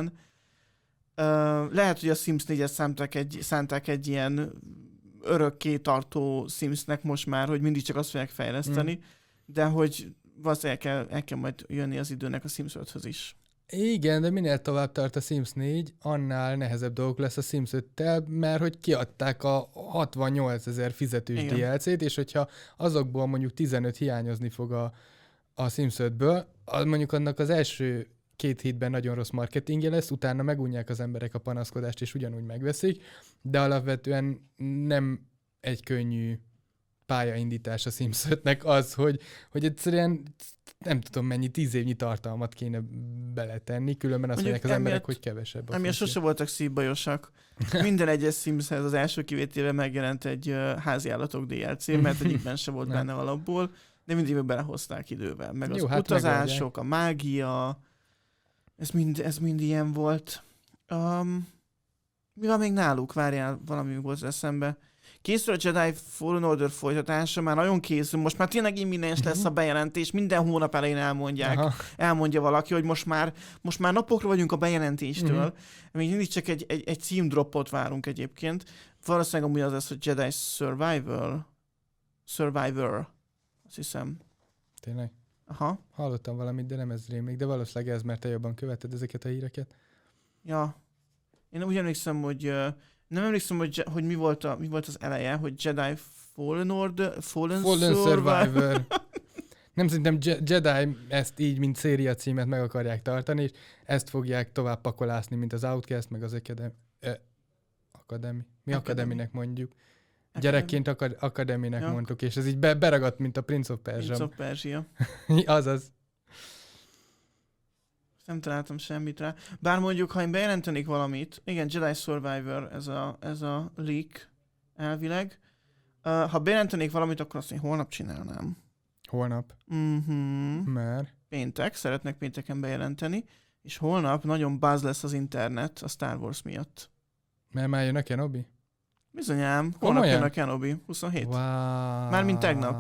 Uh, lehet, hogy a Sims négyet szánták egy, szánták egy ilyen örökké tartó Simsnek most már, hogy mindig csak azt fogják fejleszteni, mm. de hogy valószínűleg el kell, el kell majd jönni az időnek a Sims öthöz is. Igen, de minél tovább tart a Sims négy, annál nehezebb dolgok lesz a Sims öttel, mert hogy kiadták a hatvannyolcezer fizetős igen. dé el cét, és hogyha azokból mondjuk tizenöt hiányozni fog a, a Sims ötből, az mondjuk annak az első két hétben nagyon rossz marketingje lesz, utána megunják az emberek a panaszkodást, és ugyanúgy megveszik, de alapvetően nem egy könnyű pályaindítás a Sims ötnek az, hogy, hogy egyszerűen nem tudom mennyi, tíz évnyi tartalmat kéne beletenni, különben azt mondják az emiatt, emberek, hogy kevesebb. Emiatt sose voltak szívbajosak. Minden egyes Simshez az első kivételre megjelent egy uh, háziállatok dé el cé, mert egyikben se volt benne alapból, de mindig belehozták idővel. Meg az Jó, hát utazások, megoldják. A mágia, ez mind, ez mind ilyen volt. Um, mi van még náluk? Várjál, valami volt eszembe. Készül a Jedi Fallen Order folytatása, már nagyon készül, most már tényleg imminens lesz a bejelentés, minden hónap elején elmondják, Aha. elmondja valaki, hogy most már, most már napokra vagyunk a bejelentéstől, uh-huh. még mindig csak egy, egy, egy címdroppot várunk egyébként. Valószínűleg amúgy az lesz, hogy Jedi Survivor, Survivor, azt hiszem. Tényleg? Aha. Hallottam valamit, de nem ez rémlik, de valószínűleg ez, mert te jobban követed ezeket a híreket. Ja. Én úgy emlékszem, hogy nem emlékszem, hogy, hogy mi, volt a, mi volt az eleje, hogy Jedi Fallen Order, Fallen, Fallen Survivor. Survivor. Nem, szerintem Je- Jedi ezt így, mint széria címet meg akarják tartani, és ezt fogják tovább pakolászni, mint az Outcast, meg az Academy. Eh, Academy. Mi Academy-nek mondjuk. Academy. Gyerekként akad- Academy-nek ja. mondtuk, és ez így be- beragadt, mint a Prince of Persia. Prince of Persia. Azaz. Nem találtam semmit rá. Bár mondjuk, ha én bejelentenék valamit, igen, Jedi Survivor, ez a, ez a leak elvileg. Uh, ha bejelentenék valamit, akkor azt én holnap csinálnám. Holnap? Mhm. Mert? Péntek, szeretnek pénteken bejelenteni, és holnap nagyon buzz lesz az internet a Star Wars miatt. Mert már jön a Kenobi? Bizonyám, holnap jön a Kenobi, huszonhét. Wow. Mármint tegnap.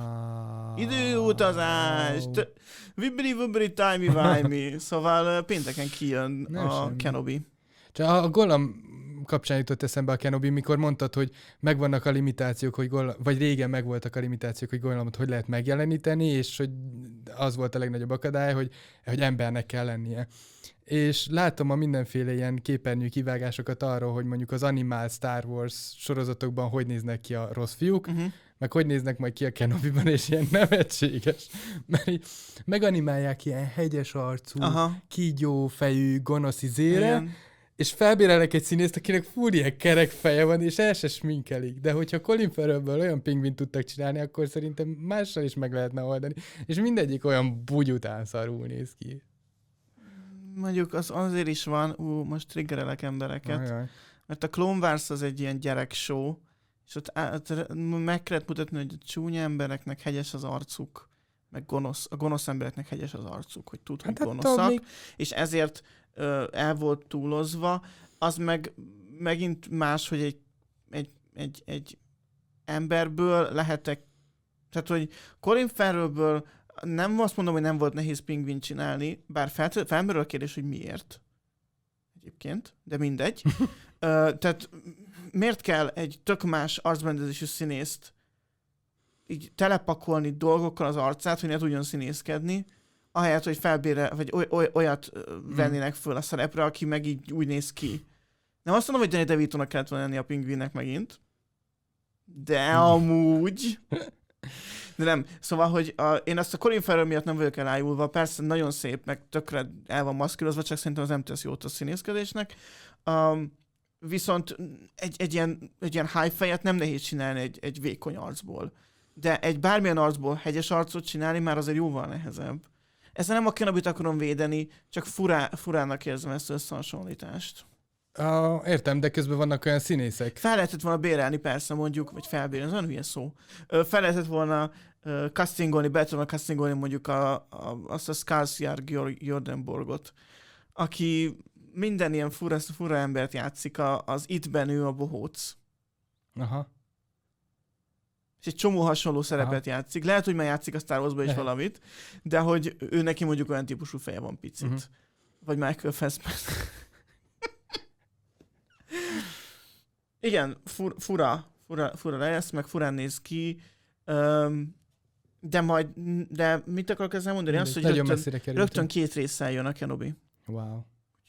Időutazás! Vibri-vibri, timey-wimey. Szóval pénteken kijön nem a semmi. Kenobi. Csak a Golem kapcsán jutott eszembe a Kenobi, mikor mondtad, hogy megvannak a limitációk, hogy Golem, vagy régen megvoltak a limitációk, hogy Golemot hogy lehet megjeleníteni, és hogy az volt a legnagyobb akadály, hogy, hogy embernek kell lennie. És látom a mindenféle ilyen képernyő kivágásokat arról, hogy mondjuk az animál Star Wars sorozatokban hogy néznek ki a rossz fiúk, uh-huh. meg hogy néznek majd ki a Kenobiban, és ilyen nevetséges. Mert így meganimálják ilyen hegyes arcú, Aha. kígyó fejű, gonosz izére, Igen. és felbérelnek egy színészt, akinek fúr ilyen kerek feje van, és el se sminkelik. De hogyha Colin Farrellből olyan pingvint tudtak csinálni, akkor szerintem mással is meg lehetne oldani. És mindegyik olyan bugyután szarul néz ki. Mondjuk az azért is van, ú, most triggerelek embereket, Ajaj. mert a Clone Wars az egy ilyen gyerek show, és ott át, meg kellett mutatni, hogy a csúnya embereknek hegyes az arcuk, meg gonosz, a gonosz embereknek hegyes az arcuk, hogy tud, hát hogy gonoszak, még... és ezért ö, el volt túlozva, az meg megint más, hogy egy, egy, egy, egy emberből lehetek, tehát hogy Colin Farrellből nem azt mondom, hogy nem volt nehéz pingvin csinálni, bár fel, felmerül a kérdés, hogy miért. Egyébként, de mindegy. uh, tehát miért kell egy tök más arcberendezésű színészt így telepakolni dolgokkal az arcát, hogy ne tudjon színészkedni, ahelyett, hogy felbére, vagy oly, oly, olyat vennének föl a szerepre, aki meg így úgy néz ki. Nem azt mondom, hogy Danny DeVito-nak kellett volna lenni a pingvinnek megint, de amúgy... De nem. Szóval, hogy a, én azt a Colin Farrell miatt nem vagyok elájulva, persze nagyon szép, meg tökre el van maszkírozva, csak szerintem az nem tesz jót a színészkedésnek. Um, viszont egy, egy, ilyen, egy ilyen high fejet nem nehéz csinálni egy, egy vékony arcból. De egy bármilyen arcból hegyes arcot csinálni már azért jóval nehezebb. Ezzel nem a Kenobit akarom védeni, csak furá, furának érzem ezt az összehasonlítást. Uh, értem, de közben vannak olyan színészek. Fel lehetett volna bérelni, persze, mondjuk, vagy felbérelni, ez olyan hülye szó. Uh, fel lehetett volna uh, castingolni, be tudna castingolni mondjuk a, a, azt a Skarsgård Jordenborgot, aki minden ilyen fura, fura embert játszik, a, az Itt-ben ő a bohóc. Aha. és egy csomó hasonló szerepet Aha. játszik. Lehet, hogy már játszik a Star Wars-ban is Lehet. valamit, de hogy ő neki mondjuk olyan típusú feje van picit. Uh-huh. Vagy Michael Fassbender. Igen, fur, fura, fura, fura lesz, meg furán néz ki, um, de majd, de mit akarok ezzel mondani? Azt, hogy rögtön, rögtön két résszel jön a Kenobi. Wow.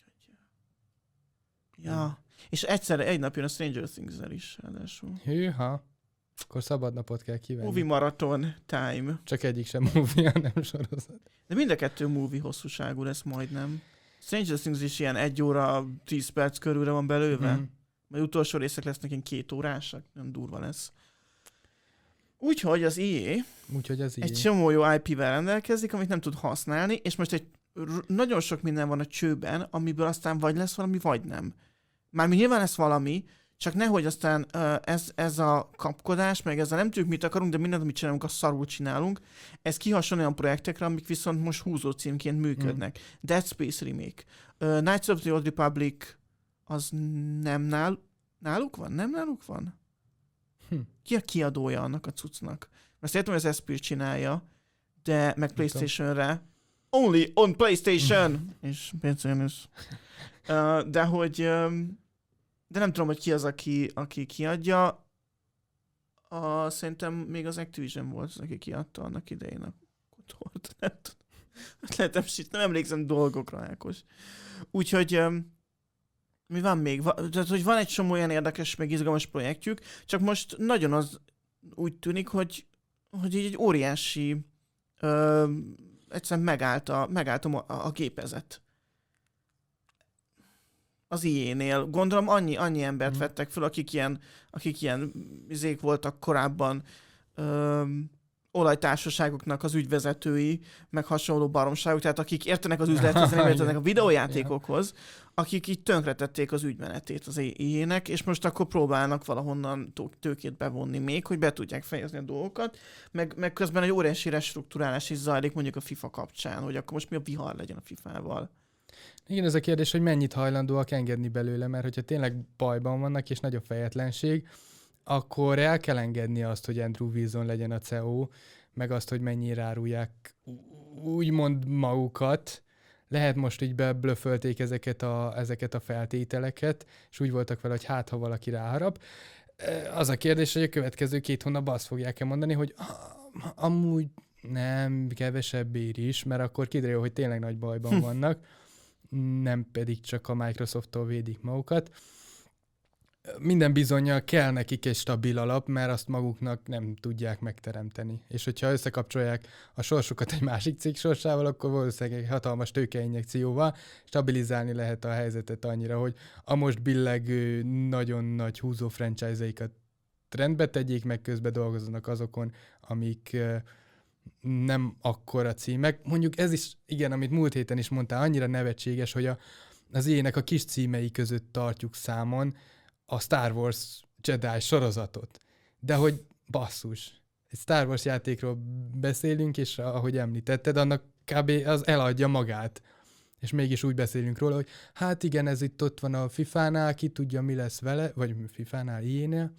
Ja, és egyszerre egy nap jön a Stranger Things-el is, ráadásul. Hűha. Akkor szabad napot kell kivenni. Movie marathon time. Csak egyik sem movie, hanem sorozat. De mind a kettő movie hosszúságú lesz majdnem. Stranger Things is ilyen egy óra, tíz perc körülre van belőve. Mm. Majd utolsó részek lesznek ilyen két órásak, nagyon durva lesz. Úgyhogy az í á, Úgyhogy az í á egy csomó jó í pé-vel rendelkezik, amit nem tud használni, és most egy r- nagyon sok minden van a csőben, amiből aztán vagy lesz valami, vagy nem. Mármint nyilván lesz valami, csak nehogy aztán uh, ez, ez a kapkodás, meg ezzel nem tudjuk, mit akarunk, de mindent, amit csinálunk, azt szarul csinálunk. Ez kihasonló olyan projektekre, amik viszont most húzó címként működnek. Mm. Dead Space remake. Uh, Knights of the Old Republic az nem nál, náluk van? Nem náluk van? Hm. Ki a kiadója annak a cuccnak? Mert értem, hogy az es pé csinálja, de meg PlayStation-re. Only on PlayStation! És pénzön is. Uh, de hogy... Um, de nem tudom, hogy ki az, aki, aki kiadja. A, szerintem még az Activision volt az, aki kiadta annak idején a Kotort. Nem tudom. Nem, nem emlékszem dolgokra, Ákos. Úgyhogy um, mi van még? Va, tehát, hogy van egy csomó olyan érdekes, meg izgalmas projektjük, csak most nagyon az úgy tűnik, hogy, hogy így egy óriási ö, egyszerűen megállt a, megállt a, a gépezet. Az í á-nél. Gondolom annyi, annyi embert mm. vettek fel, akik ilyen, akik ilyen izék voltak korábban ö, olajtársaságoknak az ügyvezetői, meg hasonló baromságok, tehát akik értenek az üzlethez, nem értenek a videójátékokhoz, akik így tönkretették az ügymenetét az í á-nek, és most akkor próbálnak valahonnan tőkét bevonni még, hogy be tudják fejezni a dolgokat, meg, meg közben egy óriási restrukturálás is zajlik mondjuk a FIFA kapcsán, hogy akkor most mi a vihar legyen a fifával. Igen, ez a kérdés, hogy mennyit hajlandóak engedni belőle, mert hogyha tényleg bajban vannak, és nagyobb fejetlenség, akkor el kell engedni azt, hogy Andrew Wilson legyen a cé e o, meg azt, hogy mennyire árulják úgymond magukat. Lehet most így beblöfölték ezeket a, ezeket a feltételeket, és úgy voltak vele, hogy hát, ha valaki ráharap. Az a kérdés, hogy a következő két hónapban azt fogják-e mondani, hogy amúgy nem, kevesebbért is, mert akkor kiderül, hogy tényleg nagy bajban vannak, nem pedig csak a Microsofttól védik magukat. Minden bizonnyal kell nekik egy stabil alap, mert azt maguknak nem tudják megteremteni. És hogyha összekapcsolják a sorsukat egy másik cég sorsával, akkor valószínűleg egy hatalmas tőkeinjekcióval stabilizálni lehet a helyzetet annyira, hogy a most billegő nagyon nagy húzó franchise-aikat rendbe tegyék, meg közben dolgozzanak azokon, amik nem akkora címek. Mondjuk ez is, igen, amit múlt héten is mondtál, annyira nevetséges, hogy a, az ilyenek a kis címei között tartjuk számon a Star Wars Jedi sorozatot. De hogy basszus, egy Star Wars játékról beszélünk, és ahogy említetted, annak kb. Az eladja magát. És mégis úgy beszélünk róla, hogy hát igen, ez itt ott van a fifánál, ki tudja, mi lesz vele, vagy fifánál, ilyenél.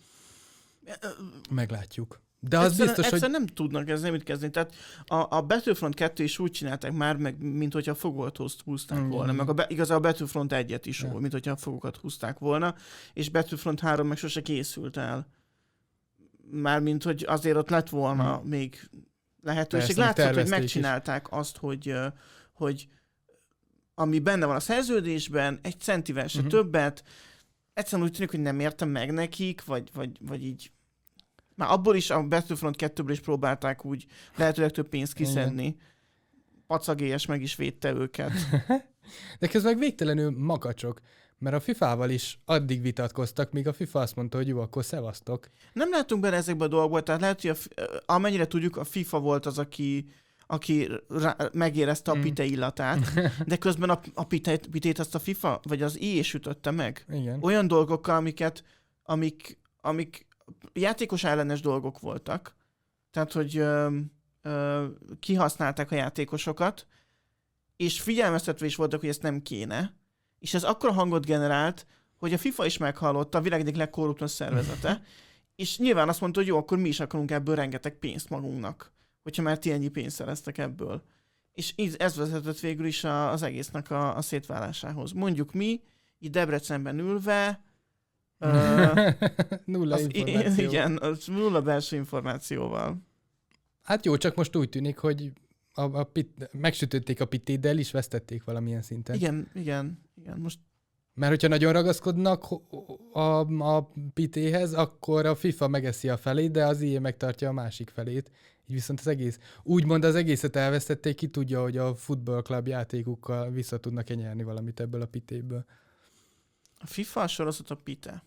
Meglátjuk. De az egyszerűen, biztos, egyszerűen hogy... nem tudnak ezzel mit kezdeni. Tehát a, a Battlefront kettő is úgy csinálták már, meg, mint hogyha fogokat húzták mm. volna. Meg a, igaz, a Battlefront egyet is yeah. volt, mint hogyha fogokat húzták volna. És Battlefront három meg sose készült el. Mármint, hogy azért ott lett volna mm. még lehetőség. Látszott, hogy megcsinálták is. Azt, hogy, hogy ami benne van a szerződésben, egy centivel se mm-hmm. többet. Egyszerűen úgy tűnik, hogy nem értem meg nekik, vagy, vagy, vagy így. Már abból is, a Battlefront kettőből is próbálták úgy lehetőleg több pénzt kiszedni. Pacagélyes meg is védte őket. De közben meg végtelenül makacsok, mert a fifával is addig vitatkoztak, míg a FIFA azt mondta, hogy jó, akkor szevasztok. Nem látunk bele ezekbe a dolgokba, tehát lehet, hogy a, amennyire tudjuk, a FIFA volt az, aki, aki rá, megérezte a mm. pite illatát, de közben a, a pitét, pitét azt a FIFA, vagy az í á sütötte meg. Igen. Olyan dolgokkal, amiket, amik, amik játékos ellenes dolgok voltak. Tehát, hogy ö, ö, kihasználták a játékosokat, és figyelmeztetve is voltak, hogy ezt nem kéne. És ez akkora hangot generált, hogy a FIFA is meghallotta, a világ egyik legkorruptabb szervezete, És nyilván azt mondta, hogy jó, akkor mi is akarunk ebből rengeteg pénzt magunknak, hogyha már ti ennyi pénzt szereztek ebből. És így ez vezetett végül is a, az egésznek a, a szétválásához. Mondjuk mi, itt Debrecenben ülve, uh, nulla az, információ. igen, az nulla belső információval. Hát jó, csak most úgy tűnik, hogy a, a pit, megsütötték a pitét, de el is vesztették valamilyen szinten. Igen, igen, igen. Most Mert hogyha nagyon ragaszkodnak a, a pitéhez, akkor a FIFA megeszi a felét, de az i á megtartja a másik felét. Így viszont az egész, úgymond az egészet elvesztették, ki tudja, hogy a Football Club játékukkal vissza tudnak-e nyerni valamit ebből a pitéből. a FIFA a sorozat a pite.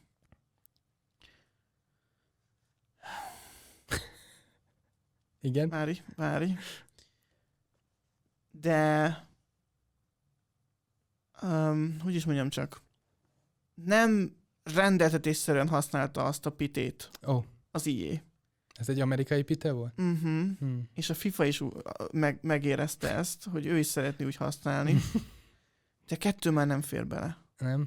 Igen? Várj, várj. De... Um, hogy is mondjam csak. Nem rendeltetésszerűen használta azt a pitét Ó, oh, az i á. ez egy amerikai pite volt? Uh-huh. Hmm. És a FIFA is ú- meg, megérezte ezt, hogy ő is szeretné úgy használni. De kettő már nem fér bele. Nem?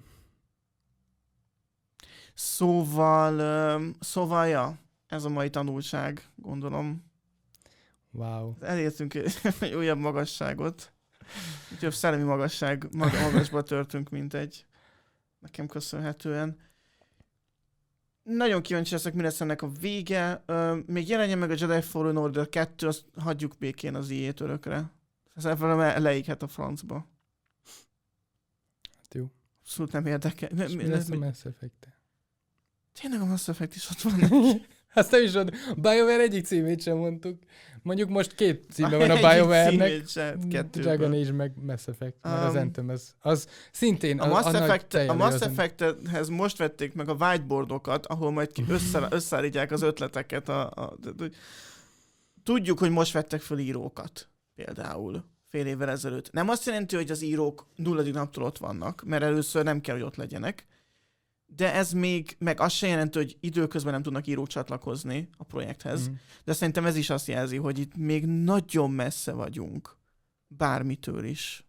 Szóval, öm, szóval, ja, ez a mai tanulság, gondolom. Wow. Elértünk egy újabb magasságot. Úgyhogy szellemi magasság, mag- magasba törtünk, mint egy. Nekem köszönhetően. Nagyon kíváncsi leszek, mi lesz ennek a vége. Ö, még jelenjen meg a Jedi Fallen Order kettő, azt hagyjuk békén az i á törökre. Ez ebből leéghet a francba. Hát jó. Abszolút nem érdekel. Mi, És mi, mi lesz a mi, Mass Effect-e? tényleg a Mass Effect is ott van. Azt nem is mondom. BioWare egyik címét sem mondtuk. Mondjuk most két címe van a Egyik BioWare-nek. címét se, kettőből. Dragon Age meg Mass Effect. Meg az Um, Anthem, az, az szintén A Mass, a, a, Effect, nagy a Mass tejelő, az- Effect-hez most vették meg a whiteboardokat, ahol majd ki össze, összeállítják az ötleteket. A, a, tudjuk, hogy most vettek föl írókat, például fél évvel ezelőtt. Nem azt jelenti, hogy az írók nulladik naptól ott vannak, mert először nem kell, hogy ott legyenek, de ez még, meg azt sem jelenti, hogy időközben nem tudnak írók csatlakozni a projekthez, Mm. de szerintem ez is azt jelzi, hogy itt még nagyon messze vagyunk bármitől is.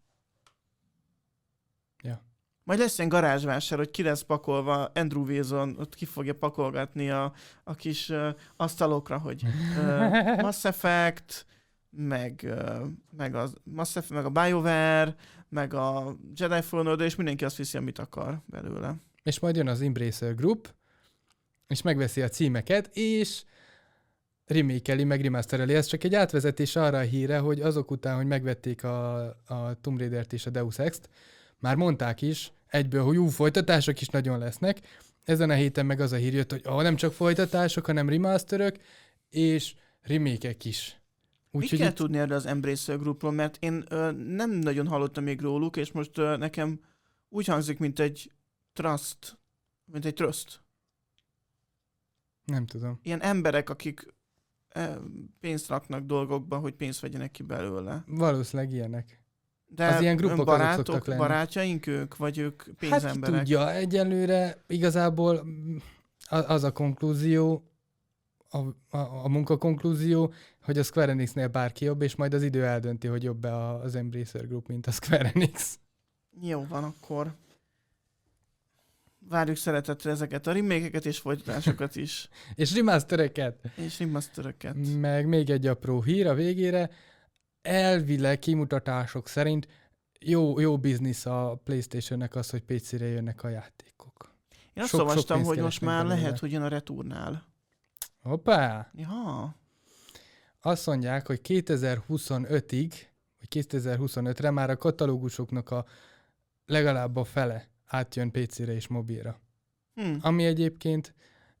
Ja. Majd lesz ilyen garázsvásár, hogy ki lesz pakolva, Andrew Wilson ott ki fogja pakolgatni a, a kis uh, asztalokra, hogy uh, Mass Effect, meg, uh, meg, a Mass Effect, meg a BioWare, meg a Jedi Fallen Order, és mindenki azt viszi, amit akar belőle. És majd jön az Embracer Group, és megveszi a címeket, és remake-eli, meg remastereli. Ez csak egy átvezetés arra a híre, hogy azok után, hogy megvették a, a Tomb Raider-t és a Deus Ex-t, már mondták is egyből, hogy ú, folytatások is nagyon lesznek. Ezen a héten meg az a hír jött, hogy ó, nem csak folytatások, hanem remasterök, és remake-ek is. Mit Úgyhogy kell itt tudni erről az Embracer Groupról, mert én ö, nem nagyon hallottam még róluk, és most ö, nekem úgy hangzik, mint egy trust, mint egy trust. nem tudom. Ilyen emberek, akik ö, pénzt raknak dolgokba, hogy pénzt vegyenek ki belőle. Valószínűleg ilyenek. De Az ilyen grupok azok barátok, szoktak lenni. barátjaink ők, vagy ők Hát ki pénzemberek? tudja, egyelőre igazából mm, a- az a konklúzió, a, a, a munkakonklúzió, hogy a Square Enixnél bárki jobb, és majd az idő eldönti, hogy jobb-e a- az Embracer Group, mint a Square Enix. Jó van, akkor várjuk szeretettel ezeket a remake-eket és folytatásokat is, És remastereket. és remasteröket. Meg még egy apró hír a végére. Elvileg kimutatások szerint jó, jó biznisz a PlayStation-nek az, hogy pé cére jönnek a játékok. Én azt sok- sok olvastam, pénzt hogy most keresnek már belőle. lehet, hogy jön a Returnál. Hoppá! Ja, Azt mondják, hogy kétezer-huszonötig, vagy kétezer-huszonötre már a katalógusoknak a legalább a fele átjön pé cére és mobilra. hm. Ami egyébként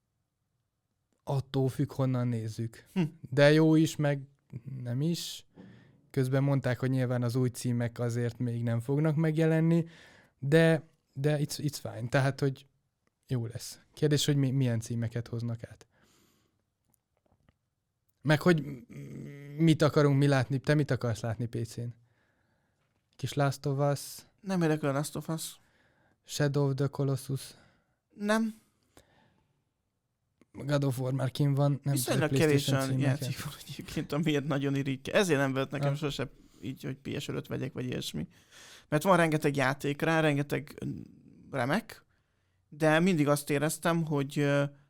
attól függ, honnan nézzük. Hm. De jó is, meg nem is. Közben mondták, hogy nyilván az új címek azért még nem fognak megjelenni, de, de it's, it's fine. Tehát, hogy jó lesz. Kérdés, hogy mi, milyen címeket hoznak át. Meg, hogy mit akarunk mi látni, te mit akarsz látni pé cén? Kis Last of Us, Nem érdekel a Last of Us. Shadow of the Colossus, Nem. God of War már kim van, nem Viszonylag tudom, kevés PlayStation olyan címeket. játék van egyébként, amiért nagyon irigy. Ezért nem vett nekem Ah. sose így, hogy pé es ötöt vegyek, vagy ilyesmi. Mert van rengeteg játék rá, rengeteg mm, remek, de mindig azt éreztem, hogy ö,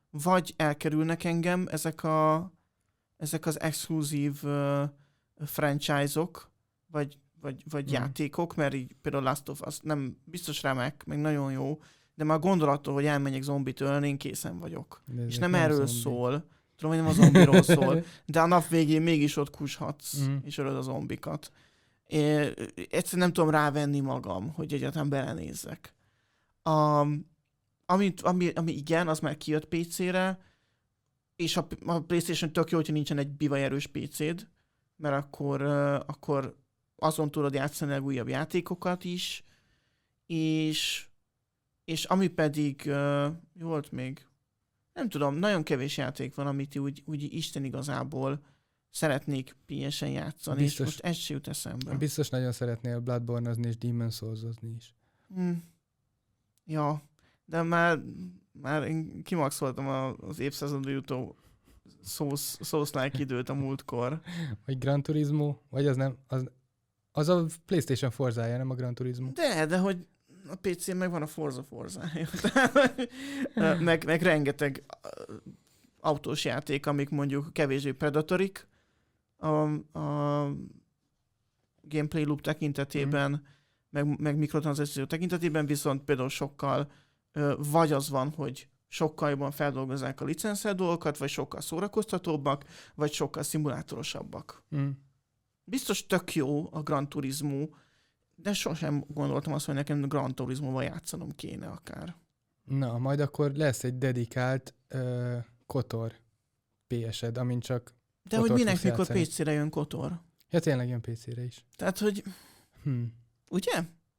vagy elkerülnek engem ezek, a, ezek az exkluzív uh, franchise-ok, vagy, vagy, vagy mm. játékok, mert így például Last of Us nem biztos remek, meg nagyon jó, de már gondolattól, hogy elmenjek zombit ölni, én készen vagyok. És nem, nem erről zombi. Szól. Tudom, hogy nem a zombiról szól, de a nap végén mégis ott kushatsz, mm. és ölöd a zombikat. É, egyszerűen nem tudom rávenni magam, hogy egyáltalán belenézzek. A, ami, ami, ami igen, az már kijött pé cére, és a, a PlayStation tök jó, hogyha nincsen egy bivajerős pé céd, mert akkor, uh, akkor azon tudod játszani a újabb játékokat is, és, és ami pedig uh, volt még, nem tudom, nagyon kevés játék van, amit úgy, úgy Isten igazából szeretnék pé esen játszani, biztos, és most ez se jut eszembe. Biztos nagyon szeretnél Bloodborne-ozni és Demon's Souls-ozni is. Hmm. Ja, de már, már én kimaxoltam az évszázadra jutó Souls-like időt a múltkor. Vagy Gran Turismo, vagy az nem, az, az a PlayStation Forzája, nem a Gran Turismo. De, de hogy a pé cén meg van a Forza Forzája. meg, meg rengeteg autós játék, amik mondjuk kevésbé predatorik a, a gameplay loop tekintetében, mm. meg, meg mikrotranszakció tekintetében, viszont például sokkal, vagy az van, hogy sokkal jobban feldolgozzák a licenszel dolgokat, vagy sokkal szórakoztatóbbak, vagy sokkal szimulátorosabbak. Mm. Biztos tök jó a Gran Turismo, de sosem gondoltam azt, hogy nekem Gran Turismo-val játszanom kéne akár. Na, majd akkor lesz egy dedikált uh, Kotor pé esed, amin csak de hogy minek, mikor pé cére jön Kotor? Ja, tényleg jön pé cére is. Tehát, hogy... Hmm. Ugye?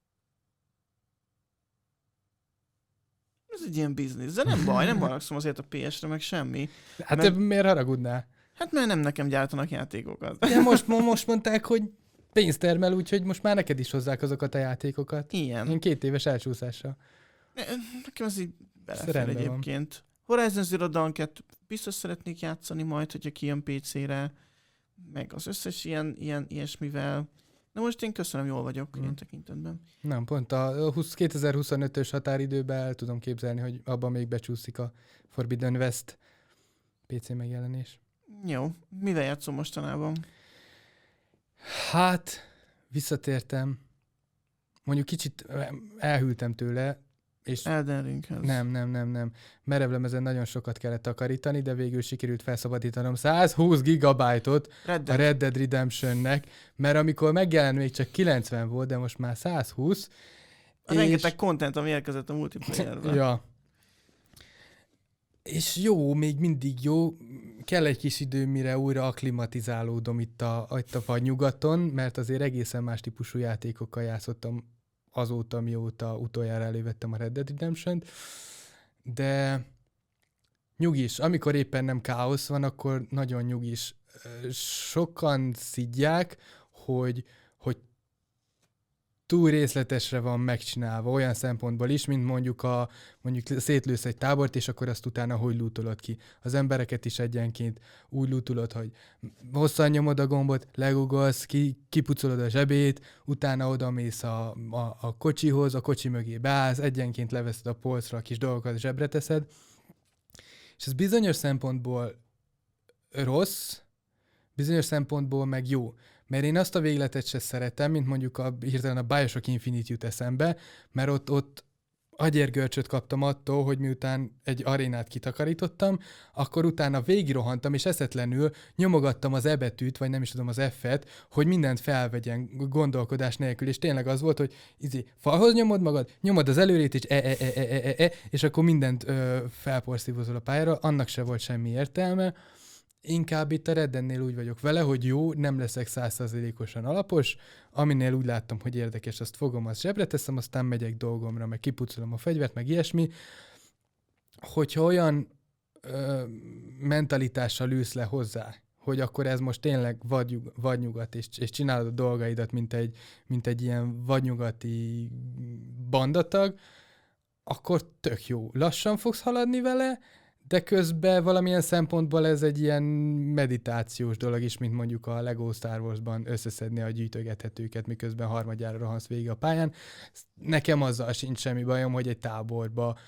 Ez egy ilyen biznisz, de nem baj, nem haragszom azért a pé esre, meg semmi. Hát mert... te miért haragudnál? Hát mert nem nekem gyártanak játékokat. De most, most mondták, hogy pénzt termel, úgyhogy most már neked is hozzák azokat a játékokat. Igen. Én két éves elcsúszással. Nekem ez így belefér egyébként. Van. Horizon Zero Dawn kettő biztos szeretnék játszani majd, hogyha kijön pé cére, meg az összes ilyen, ilyen ilyesmivel. Na most én köszönöm, jól vagyok hmm. ilyen tekintetben. Nem, pont a kétezer-huszonötös határidőben el tudom képzelni, hogy abban még becsúszik a Forbidden West pé cé megjelenés. Jó. Mivel játszom mostanában? Hát, visszatértem. Mondjuk kicsit elhűltem tőle, és Elden Ringhez. Nem, nem, nem, nem. Merevlemezen nagyon sokat kellett takarítani, de végül sikerült felszabadítanom százhúsz gigabájtot Red a Red Dead Redemptionnek, mert amikor megjelent még csak kilencven volt, de most már százhúsz. A és... rengeteg content, ami érkezett a multiplayerbe. Ja. És jó, még mindig jó. Kell egy kis idő, mire újra akklimatizálódom itt a, itt a vadnyugaton, mert azért egészen más típusú játékokkal játszottam azóta, mióta utoljára elővettem a Red Dead Redemption-t, de nyugis, amikor éppen nem káosz van, akkor nagyon nyugis. Sokan szidják, hogy, hogy túl részletesre van megcsinálva, olyan szempontból is, mint mondjuk, a, mondjuk szétlősz egy tábort, és akkor azt utána hogy lootolod ki. Az embereket is egyenként úgy lootolod, hogy hosszan nyomod a gombot, legugolsz, ki, kipucolod a zsebét, utána odamész a, a, a kocsihoz, a kocsi mögé beállsz, egyenként leveszed a polcra, a kis dolgokat zsebre teszed. És ez bizonyos szempontból rossz, bizonyos szempontból meg jó. Mert én azt a végletet se szeretem, mint mondjuk a, hirtelen a Bioshock Infinite jut eszembe, mert ott, ott agyérgörcsöt kaptam attól, hogy miután egy arénát kitakarítottam, akkor utána végigrohantam, és eszetlenül nyomogattam az E betűt, vagy nem is tudom, az F-et, hogy mindent felvegyen gondolkodás nélkül, és tényleg az volt, hogy izé, falhoz nyomod magad, nyomod az előrét, és e, e, e, e, e, e, és akkor mindent ö, felporszívozol a pályára, annak se volt semmi értelme. Inkább itt a Red Deadnél úgy vagyok vele, hogy jó, nem leszek száz százalékosan alapos, aminél úgy láttam, hogy érdekes, azt fogom, azt zsebre teszem, aztán megyek dolgomra, meg kipucolom a fegyvert, meg ilyesmi. Hogyha olyan ö, mentalitással ülsz le hozzá, hogy akkor ez most tényleg vadnyug, vadnyugat, és, és csinálod a dolgaidat, mint egy, mint egy ilyen vadnyugati bandatag, akkor tök jó. Lassan fogsz haladni vele, de közben valamilyen szempontból ez egy ilyen meditációs dolog is, mint mondjuk a Lego Star Wars-ban összeszedni a gyűjtögethetőket, miközben harmadjára rohansz végig a pályán. Nekem azzal sincs semmi bajom, hogy egy táborba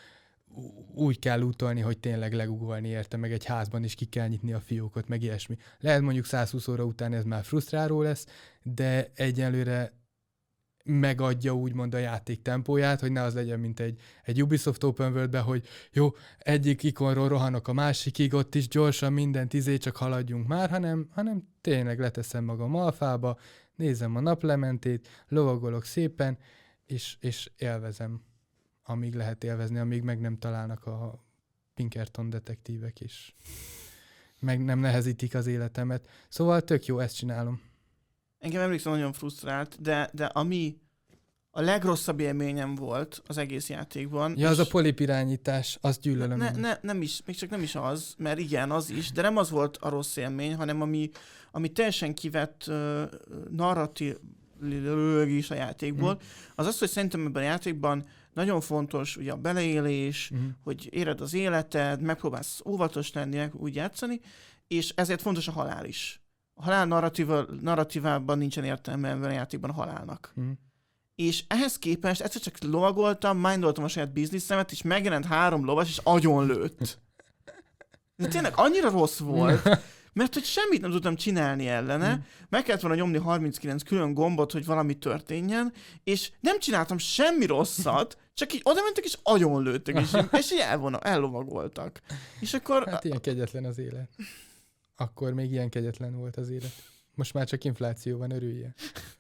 úgy kell útolni, hogy tényleg legugolni érte, meg egy házban is ki kell nyitni a fiókot, meg ilyesmi. Lehet mondjuk száz húsz óra után ez már frusztráló lesz, de egyelőre megadja úgymond a játék tempóját, hogy ne az legyen, mint egy, egy Ubisoft Open World-ben, hogy jó, egyik ikonról rohanok a másikig, ott is gyorsan mindent izé, csak haladjunk már, hanem, hanem tényleg leteszem magam alfába, nézem a naplementét, lovagolok szépen, és, és élvezem, amíg lehet élvezni, amíg meg nem találnak a Pinkerton detektívek, és meg nem nehezítik az életemet. Szóval tök jó, ezt csinálom. Engem emlékszem, nagyon frusztrált, de, de ami a legrosszabb élményem volt az egész játékban. Ja, az a polipirányítás, azt gyűlölöm. Ne, ne, nem is, még csak nem is az, mert igen, az is, de nem az volt a rossz élmény, hanem ami, ami teljesen kivett uh, narratív is a játékból, mm. az az, hogy szerintem ebben a játékban nagyon fontos ugye a beleélés, mm. hogy éred az életed, megpróbálsz óvatos lenni, úgy játszani, és ezért fontos a halál is. A halál narratíva, narratívában nincsen értelme ebben a játékban a halálnak. Mm. És ehhez képest egyszer csak lovagoltam, mindoltam a saját bizniszemet, és megjelent három lovas, és agyon lőtt. De tényleg annyira rossz volt, mert hogy semmit nem tudtam csinálni ellene, mm. meg kellett volna nyomni harminckilenc külön gombot, hogy valami történjen, és nem csináltam semmi rosszat, csak így oda mentek, és agyon lőttek, és, és így elvona, ellovagoltak. És akkor... Hát ilyen kegyetlen az élet. Akkor még ilyen kegyetlen volt az élet. Most már csak infláció van, örülje.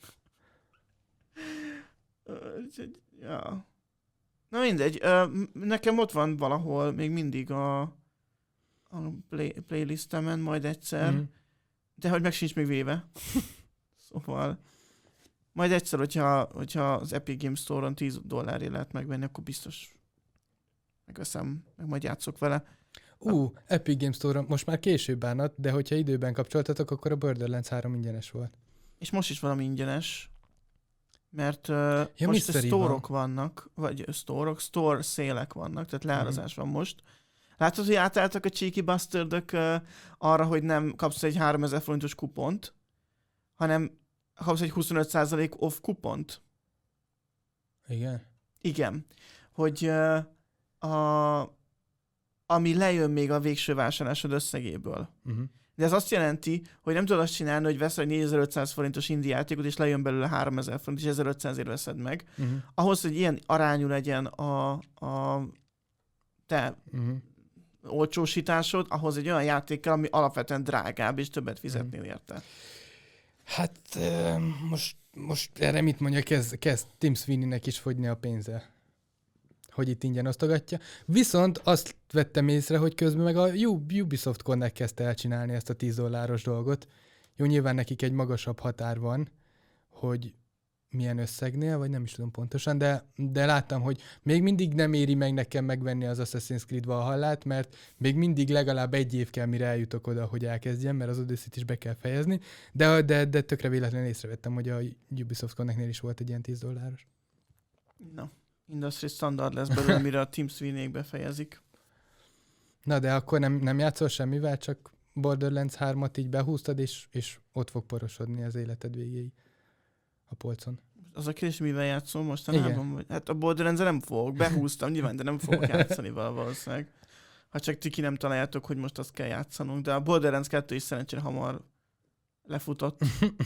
Ja. Na mindegy, nekem ott van valahol még mindig a, a play, playlistemen, majd egyszer, mm. de hogy meg sincs még véve. Szóval majd egyszer, hogyha, hogyha az Epic Games Store-on tíz dollárért lehet megvenni, akkor biztos megveszem, meg majd játszok vele. Ú, uh, Epic Games Store-on most már később bánat, de hogyha időben kapcsoltatok, akkor a Borderlands három ingyenes volt. És most is valami ingyenes. Mert uh, ja, most a sztórok van. vannak, vagy sztórok, store szélek vannak, tehát leárazás mm. van most. Látod, hogy átálltak a cheeky bastardok uh, arra, hogy nem kapsz egy háromezer forintos kupont, hanem kapsz egy huszonöt százalék off kupont. Igen? Igen. Hogy uh, a, ami lejön még a végső vásárlásod összegéből. Uh-huh. De ez azt jelenti, hogy nem tudod azt csinálni, hogy veszel egy négyezer-ötszáz forintos indie játékot, és lejön belőle háromezer forint, és ezerötszázért veszed meg. Uh-huh. Ahhoz, hogy ilyen arányú legyen a, a te uh-huh. olcsósításod, ahhoz egy olyan játékkel, ami alapvetően drágább, és többet fizetnél uh-huh. érte. Hát most, most erre mit mondja, kezd, kezd Tim Sweeney-nek is fogyni a pénze, hogy itt ingyen osztogatja. Viszont azt vettem észre, hogy közben meg a Ubisoft Connect kezdte el csinálni ezt a tíz dolláros dolgot. Jó, nyilván nekik egy magasabb határ van, hogy milyen összegnél, vagy nem is tudom pontosan, de, de láttam, hogy még mindig nem éri meg nekem megvenni az Assassin's Creed Valhallát, mert még mindig legalább egy év kell, mire eljutok oda, hogy elkezdjem, mert az Odyssey-t is be kell fejezni, de, de, de tökre véletlenül észrevettem, hogy a Ubisoft Connectnél is volt egy ilyen tíz dolláros. No. Industry standard lesz belőle, mire a Team Sweeney-ék befejezik. Na, de akkor nem, nem játszol semmivel, csak Borderlands hármat így behúztad, és, és ott fog porosodni az életed végéig a polcon. Az a kérdés, mivel játszom mostanában? Vagy? Hát a Borderlands-re nem fogok, behúztam nyilván, de nem fogok játszani valószínűleg. Ha csak ti ki nem találjátok, hogy most azt kell játszanunk, de a Borderlands kettő is szerencsére hamar lefutott.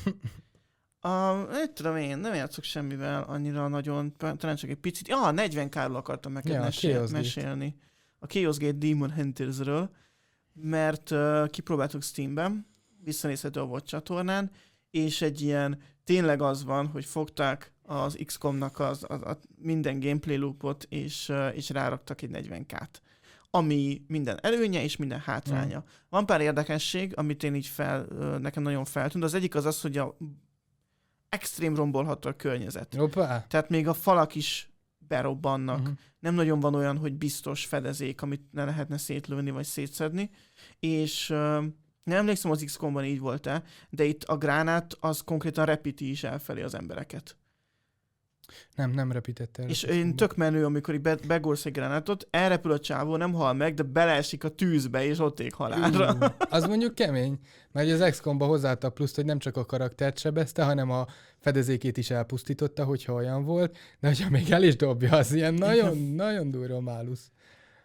Uh, nem tudom én, nem játszok semmivel annyira nagyon, talán csak egy picit. Ja, negyven káról akartam neked ja, mesél, mesélni. A Chaos Gate Demon Huntersről, mert uh, kipróbáltuk Steamben, visszanézhető a VOD csatornán, és egy ilyen, tényleg az van, hogy fogták az iksz komnak az, az, az minden gameplay loopot, és, uh, és ráraktak egy negyven kát. Ami minden előnye és minden hátránya. Mm. Van pár érdekesség, amit én így fel, uh, nekem nagyon feltűnt. Az egyik az az, hogy a extrém rombolható a környezet. Opa. Tehát még a falak is berobbannak. Uh-huh. Nem nagyon van olyan, hogy biztos fedezék, amit ne lehetne szétlőni vagy szétszedni. És uh, nem emlékszem, az iksz komban így volt-e, de itt a gránát az konkrétan repíti is elfelé az embereket. Nem, nem repítette el. És én tök menő, amikor be, begorsz egy gránátot, elrepül a csávó, nem hal meg, de beleesik a tűzbe, és ott ég halálra. Uh, az mondjuk kemény, mert az iksz komba hozzáadta pluszt, hogy nem csak a karaktert sebezte, hanem a fedezékét is elpusztította, hogyha olyan volt, de hogyha még el is dobja, az ilyen nagyon, nagyon durva málusz.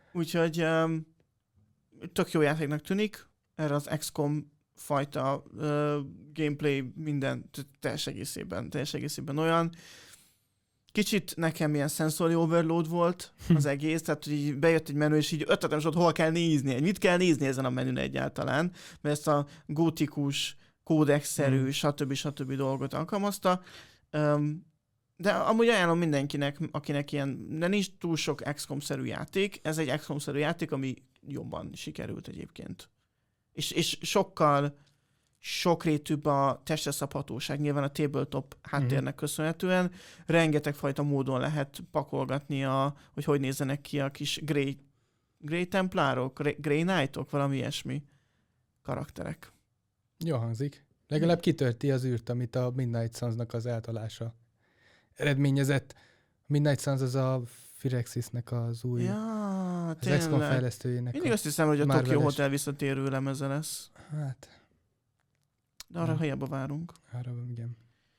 Úgyhogy um, tök jó játéknak tűnik. Erre az iksz kom fajta uh, gameplay minden teljes egészében, teljes egészében olyan. Kicsit nekem ilyen sensory overload volt az egész, tehát hogy így bejött egy menü, és így ötletem is volt, hol kell nézni, mit kell nézni ezen a menün egyáltalán, mert ezt a gótikus, kódexszerű, mm. stb. stb. Dolgot alkalmazta. Um, de amúgy ajánlom mindenkinek, akinek ilyen, de nincs túl sok iksz kom-szerű játék, ez egy iksz kom-szerű játék, ami jobban sikerült egyébként. És, és sokkal sokrétűbb a testre szabhatóság, nyilván a tabletop háttérnek mm-hmm. köszönhetően. Rengeteg fajta módon lehet pakolgatni, a, hogy hogy nézzenek ki a kis Grey, Grey Templárok, Grey Knightok, valami ilyesmi karakterek. Jó hangzik. Legalább kitölti az űrt, amit a Midnight Suns-nak az eltolása eredményezett. Midnight Suns az a Firaxisnek az új, ja, az iksz kom fejlesztőjének. Mindig azt hiszem, hogy a Tokyo Hotel visszatérő lemeze lesz. Hát... De arra helyebe várunk. Arra, igen.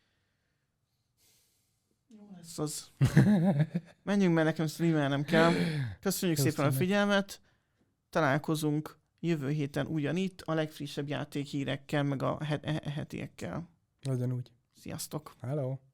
Jó lesz az. Menjünk, mert nekem streamelnem kell. Köszönjük Jó szépen szépen a figyelmet. Találkozunk jövő héten ugyanitt a legfrissebb játékhírekkel, meg a hetiekkel. Ugyanúgy. Sziasztok! Hello!